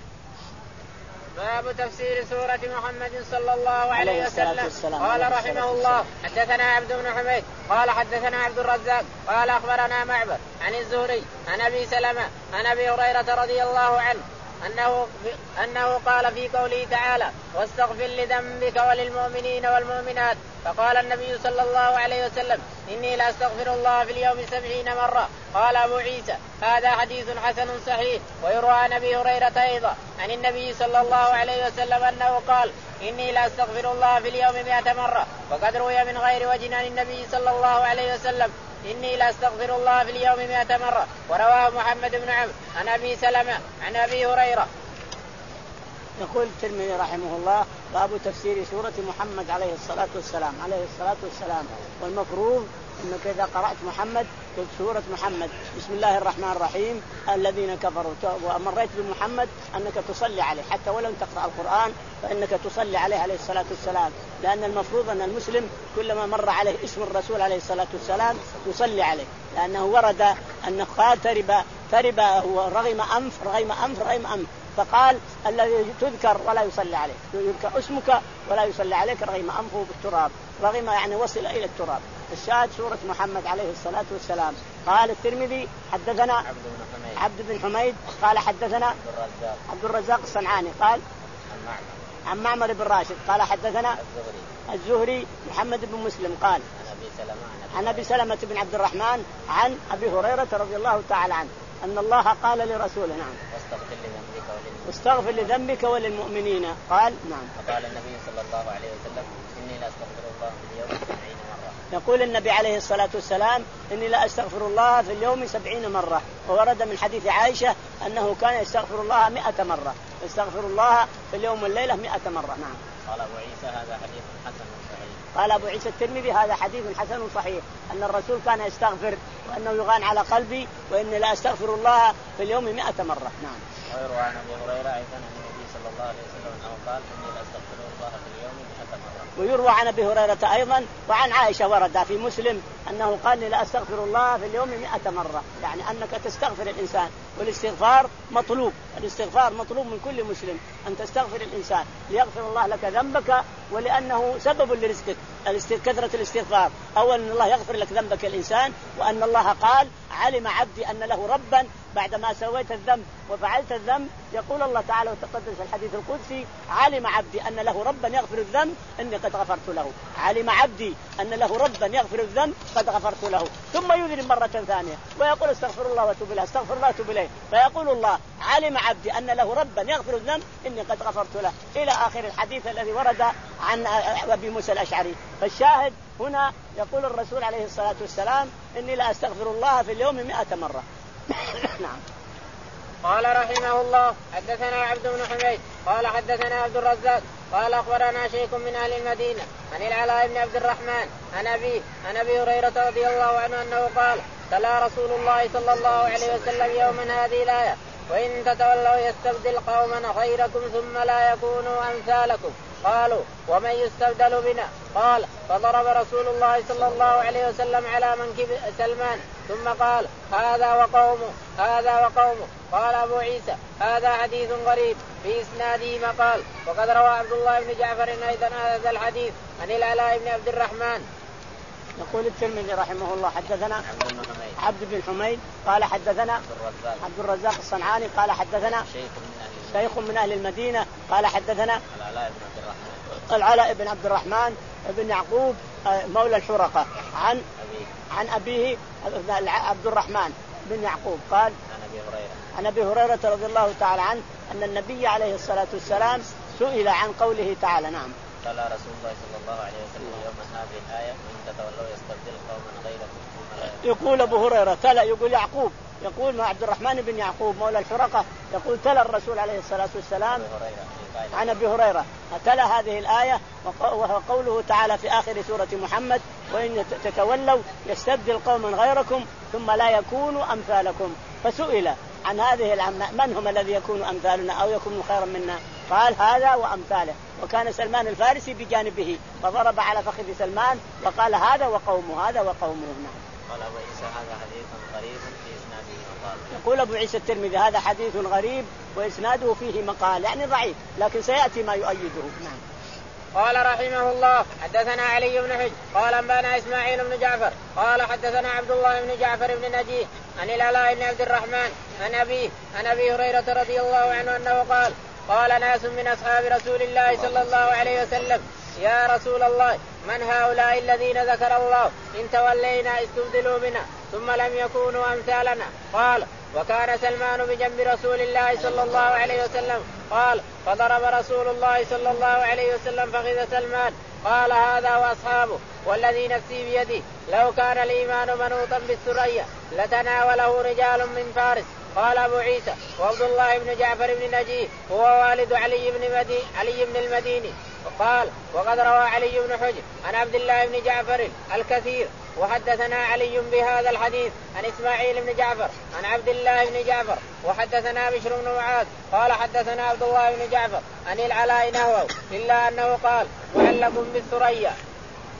باب تفسير سورة محمد صلى الله عليه وسلم. قال رحمه الله حدثنا عبد بن حميد قال حدثنا عبد الرزاق قال أخبرنا معبد عن الزهري عن أبي سلمة عن أبي هريرة رضي الله عنه أنه, أنه قال في قوله تعالى واستغفر لذنبك وللمؤمنين والمؤمنات، فقال النبي صلى الله عليه وسلم إني لا أستغفر الله في اليوم سبعين مرة. قال أبو عيسى هذا حديث حسن صحيح. ويروى عن أبي هريرة أيضا عن النبي صلى الله عليه وسلم أنه قال إني لا أستغفر الله في اليوم مئة مرة. وقد روي من غير وجه عن النبي صلى الله عليه وسلم إني لا أستغفر الله في اليوم مئة مرة. ورواه محمد بن عمرو عن أبي سلمة عن أبي هريرة. يقول الترمذي رحمه الله باب تفسير سورة محمد عليه الصلاة والسلام عليه الصلاة والسلام. والمفروض أنك إذا قرأت محمد قلت سورة محمد بسم الله الرحمن الرحيم الذين كفروا، ومريت بمحمد أنك تصلي عليه حتى ولو تقرأ القرآن فإنك تصلي عليه عليه الصلاة والسلام، لأن المفروض أن المسلم كلما مر عليه اسم الرسول عليه الصلاة والسلام يصلي عليه، لأنه ورد أن قال ترب ترب هو رغم أنف رغم أنف رغم أنف فقال الذي تذكر ولا يصلى عليك، يذكر اسمك ولا يصلى عليك رغم أنفه بالتراب، رغم يعني وصل إلى التراب. الشاهد سورة محمد عليه الصلاة والسلام. قال الترمذي حدثنا عبد بن حميد, عبد بن حميد قال حدثنا عبد الرزاق, عبد الرزاق الصنعاني قال عن معمر بن راشد قال حدثنا الزهري, الزهري محمد بن مسلم قال عن أبي سلمة, عن أبي سلمة بن عبد الرحمن عن أبي هريرة رضي الله تعالى عنه أن الله قال لرسوله نعم واستغفر لذنبك وللمؤمنين واستغفر لذنبك وللمؤمنين قال نعم. فقال النبي صلى الله عليه وسلم إني لأستغفر الله في اليوم سبعين مرة. يقول النبي عليه الصلاة والسلام إني لا أستغفر الله في اليوم سبعين مرة. وورد من حديث عائشة أنه كان يستغفر الله مئة مرة، يستغفر الله في اليوم والليلة مئة مرة. نعم. قال أبو عيسى هذا حديث حسن صحيح. قال أبو عيسى الترمذي هذا حديث حسن صحيح أن الرسول كان يستغفر وأنه يغان على قلبي وإني لا أستغفر الله في اليوم مئة مرة. نعم. ويروى عن أبي هريرة أيضا أن النبي صلى الله عليه وسلم أنه قال إني لا أستغفر الله في اليوم مئة مرة. ويروى عن أبي هريرة أيضا وعن عائشة ورد في مسلم أنه قال لا أستغفر الله في اليوم مئة مرة، يعني أنك تستغفر الإنسان، والاستغفار مطلوب، الاستغفار مطلوب من كل مسلم أن تستغفر الإنسان ليغفر الله لك ذنبك ولأنه سبب لرزقك. كثرة الاستغفار أولا أن الله يغفر لك ذنبك الإنسان، وأن الله قال علم عبدي أن له ربا بعدما سويت الذنب وفعلت الذنب، يقول الله تعالى وتقدس الحديث القدسي علم عبدي أن له ربا يغفر الذنب إني قد غفرت له، علم عبدي أن له ربا يغفر الذنب قد غفرت له، ثم يذنب مرة ثانية ويقول استغفر الله واتوب إليه استغفر الله واتوب إليه، فيقول الله علم عبدي أن له ربا يغفر الذنب إني قد غفرت له، إلى آخر الحديث الذي ورد عن أبي موسى الأشعري. فالشاهد هنا يقول الرسول عليه الصلاة والسلام إني لا أستغفر الله في اليوم مئة مرة. نعم. قال رحمه الله حدثنا عبد بن حميد قال حدثنا عبد الرزاق قال أخبرنا شيخ من أهل المدينة عن العلاء بن عبد الرحمن عن أبي عن أبي هريرة رضي الله عنه أنه قال تلا رسول الله صلى الله عليه وسلم يوما هذه الآية وإن تتولوا يستبدل قوما خيركم ثم لا يكونوا أمثالكم. قالوا ومن يستبدل بنا؟ قال فضرب رسول الله صلى الله عليه وسلم على منكب سلمان ثم قال هذا وقومه هذا وقومه. قال أبو عيسى هذا حديث غريب في إسناده مقال. وقد روى عبد الله بن جعفر أيضا هذا الحديث عن العلاء بن عبد الرحمن. يقول الترمذي رحمه الله حدثنا عبد بن حميد عبد بن حميد قال حدثنا عبد الرزاق, عبد الرزاق الصنعاني قال حدثنا شيخ من أهل, شيخ من أهل المدينة قال حدثنا العلاء بن عبد الرحمن العلاء بن عبد الرحمن بن يعقوب مولى الحرقة عن أبيه عن أبيه عبد الرحمن بن يعقوب قال عن أبي هريرة عن أبي هريرة رضي الله تعالى عنه أن النبي عليه الصلاة والسلام سئل عن قوله تعالى. نعم. قال رسول الله صلى الله عليه وسلم يوم هذه الآية وإن تتولوا يستبدل قوما غيركم. يقول أبو هريرة تلا يقول يعقوب يقول عبد الرحمن بن يعقوب مولى الحرقة يقول تلا الرسول عليه الصلاة والسلام عن أبي هريرة تلا هذه الآية وهو قوله تعالى في آخر سورة محمد وإن تتولوا يستبدل قوما غيركم ثم لا يكونوا أمثالكم. فسئل عن هذه العامة من هم الذي يكون أمثالنا أو يكون خيرا منا؟ قال هذا وأمثاله. وكان سلمان الفارسي بجانبه فضرب على فخذ سلمان وقال هذا وقومه هذا وقومه. قال أبو عيسى هذا حديث غريب في إسناده مقال. يقول أبو عيسى الترمذي هذا حديث غريب وإسناده فيه مقال يعني ضعيف لكن سيأتي ما يؤيده. نعم. قال رحمه الله حدثنا علي بن حج قال أنبانا إسماعيل بن جعفر قال حدثنا عبد الله بن جعفر بن نجيه عن العلاء بن عبد الرحمن عن أبيه عن أبي هريرة رضي الله عنه أنه قال قال ناس من أصحاب رسول الله صلى الله عليه وسلم يا رسول الله من هؤلاء الذين ذكر الله إن تولينا استبدلوا بنا ثم لم يكونوا أمثالنا؟ قال وكان سلمان بجنب رسول الله صلى الله عليه وسلم. قال فضرب رسول الله صلى الله عليه وسلم فخذ سلمان. قال هذا وأصحابه والذي نفسي بيده لو كان الإيمان منوطا بالثريا لتناوله رجال من فارس. قال أبو عيسى وعبد الله بن جعفر بن نجيه هو والد علي بن مدي علي بن المديني. وقال وقد روى علي بن حجر عن عبد الله بن جعفر الكثير. وحدثنا علي بهذا الحديث عن إسماعيل بن جعفر عن عبد الله بن جعفر. وحدثنا بشر بن معاذ قال حدثنا عبد الله بن جعفر عن العلاء نحوه إلا أنه قال معلق بالثريا.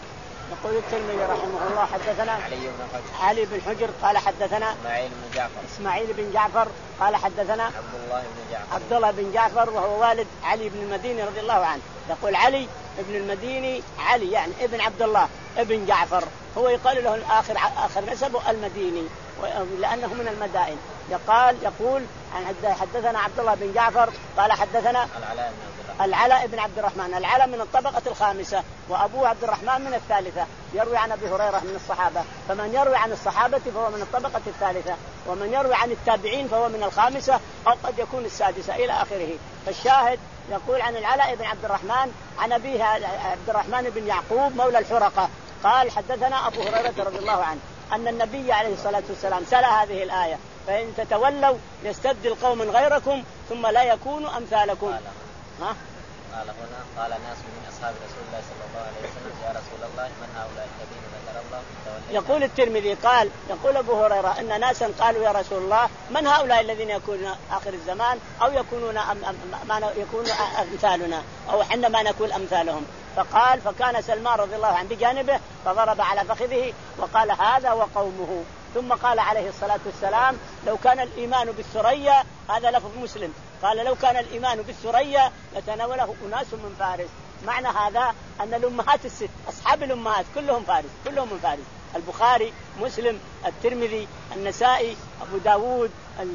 يقول الترمذي رحمه الله حدثنا علي بن حجر علي بن حجر قال حدثنا إسماعيل بن جعفر إسماعيل بن جعفر قال حدثنا عبد الله بن جعفر عبد الله بن جعفر وهو والد علي بن المديني رضي الله عنه. يقول علي ابن المديني علي يعني ابن عبد الله ابن جعفر، هو يقال له آخر آخر نسبه المديني لأنه من المدائن. يقال يقول عن حدثنا عبد الله بن جعفر قال حدثنا العلاء بن العلاء بن عبد الرحمن. العلاء من الطبقة الخامسة وأبوه عبد الرحمن من الثالثة، يروي عن أبي هريرة من الصحابة، فمن يروي عن الصحابة فهو من الطبقة الثالثة، ومن يروي عن التابعين فهو من الخامسة أو قد يكون السادسة إلى آخره. فالشاهد يقول عن العلاء بن عبد الرحمن عن أبيه عبد الرحمن بن يعقوب مولى الحرقة قال حدثنا أبو هريرة رضي الله عنه أن النبي عليه الصلاة والسلام تلا هذه الآية: فإن تتولوا يستبدل قوم غيركم ثم لا يكونوا أمثالكم. ها؟ قال هنا قال ناس من أصحاب رسول الله صلى الله عليه وسلم: يا رسول الله من هؤلاء الذين ذكر الله تولينا؟ يقول الترمذي قال يقول أبو هريرة أن ناسا قالوا: يا رسول الله من هؤلاء الذين يكونون آخر الزمان أو يكونون أم أم ما يكونون أمثالنا أو حنا ما نكون أمثالهم؟ فقال فكان سلمان رضي الله عنه بجانبه فضرب على فخذه وقال: هذا وقومه. ثم قال عليه الصلاة والسلام: لو كان الإيمان بالثريا، هذا لفظ مسلم، قال: لو كان الإيمان بالثريا لتناوله أناس من فارس. معنى هذا أن الأمهات الست أصحاب الأمهات كلهم فارس، كلهم من فارس: البخاري، مسلم، الترمذي، النسائي، أبو داود،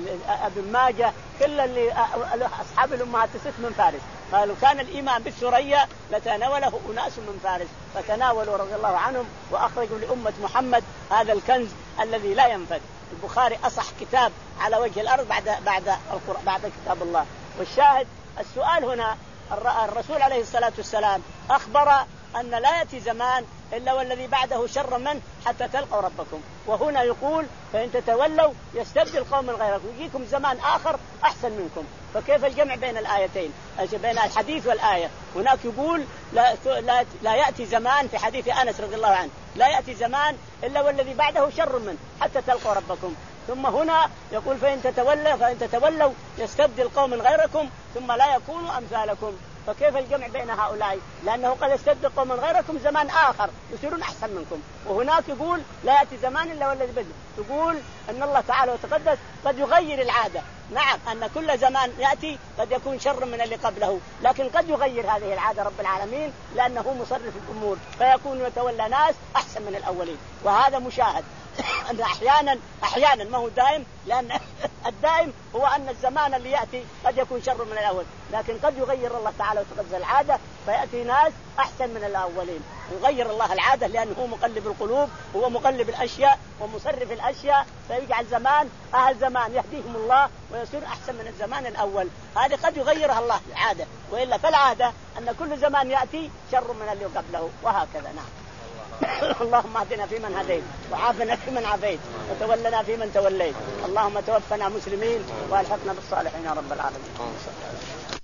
ابن ماجه، كل اللي أصحاب الأمهات الست من فارس. قالوا كان الإيمان بالثريا لتناوله أناس من فارس، فتناولوا رضي الله عنهم وأخرجوا لأمة محمد هذا الكنز الذي لا ينفد. البخاري أصح كتاب على وجه الأرض بعد بعد القرآن بعد كتاب الله. والشاهد السؤال هنا: الرسول عليه الصلاة والسلام أخبر أن لا يأتي زمان إلا والذي بعده شر منه حتى تلقوا ربكم، وهنا يقول: فإن تتولوا يستبدل قوم غيركم، يجيكم زمان آخر أحسن منكم. فكيف الجمع بين الآيتين، بين الحديث والآية؟ هناك يقول لا, لا, لا يأتي زمان في حديث أنس رضي الله عنه: لا يأتي زمان إلا والذي بعده شر منه حتى تلقوا ربكم. ثم هنا يقول: فإن تتولوا فإن تتولوا يستبدل قوم غيركم ثم لا يكونوا أمثالكم. فكيف الجمع بين هؤلاء؟ لأنه قد يستبدل قوم غيركم زمان آخر يصيرون أحسن منكم، وهناك يقول لا يأتي زمان إلا والذي بدل. يقول أن الله تعالى وتقدس قد يغير العادة. نعم، أن كل زمان يأتي قد يكون شر من اللي قبله، لكن قد يغير هذه العادة رب العالمين لأنه مصرف الأمور، فيكون يتولى ناس أحسن من الأولين. وهذا مشاهد أن أحيانا أحيانا ما هو دائم، لأن الدائم هو أن الزمان اللي يأتي قد يكون شر من الأول، لكن قد يغير الله تعالى وتقدس العادة فيأتي ناس أحسن من الأولين. يغير الله العادة لأنه هو مقلب القلوب، هو مقلب الأشياء ومصرف الأشياء، فيجعل زمان أهل زمان يهديهم الله ويصير أحسن من الزمان الأول. هذه قد يغيرها الله العادة، وإلا فالعادة أن كل زمان يأتي شر من اللي قبله، وهكذا. نعم. اللهم اهدنا فيمن هديت، وعافنا فيمن عافيت، وتولنا فيمن توليت. اللهم توفنا مسلمين والحقنا بالصالحين يا رب العالمين.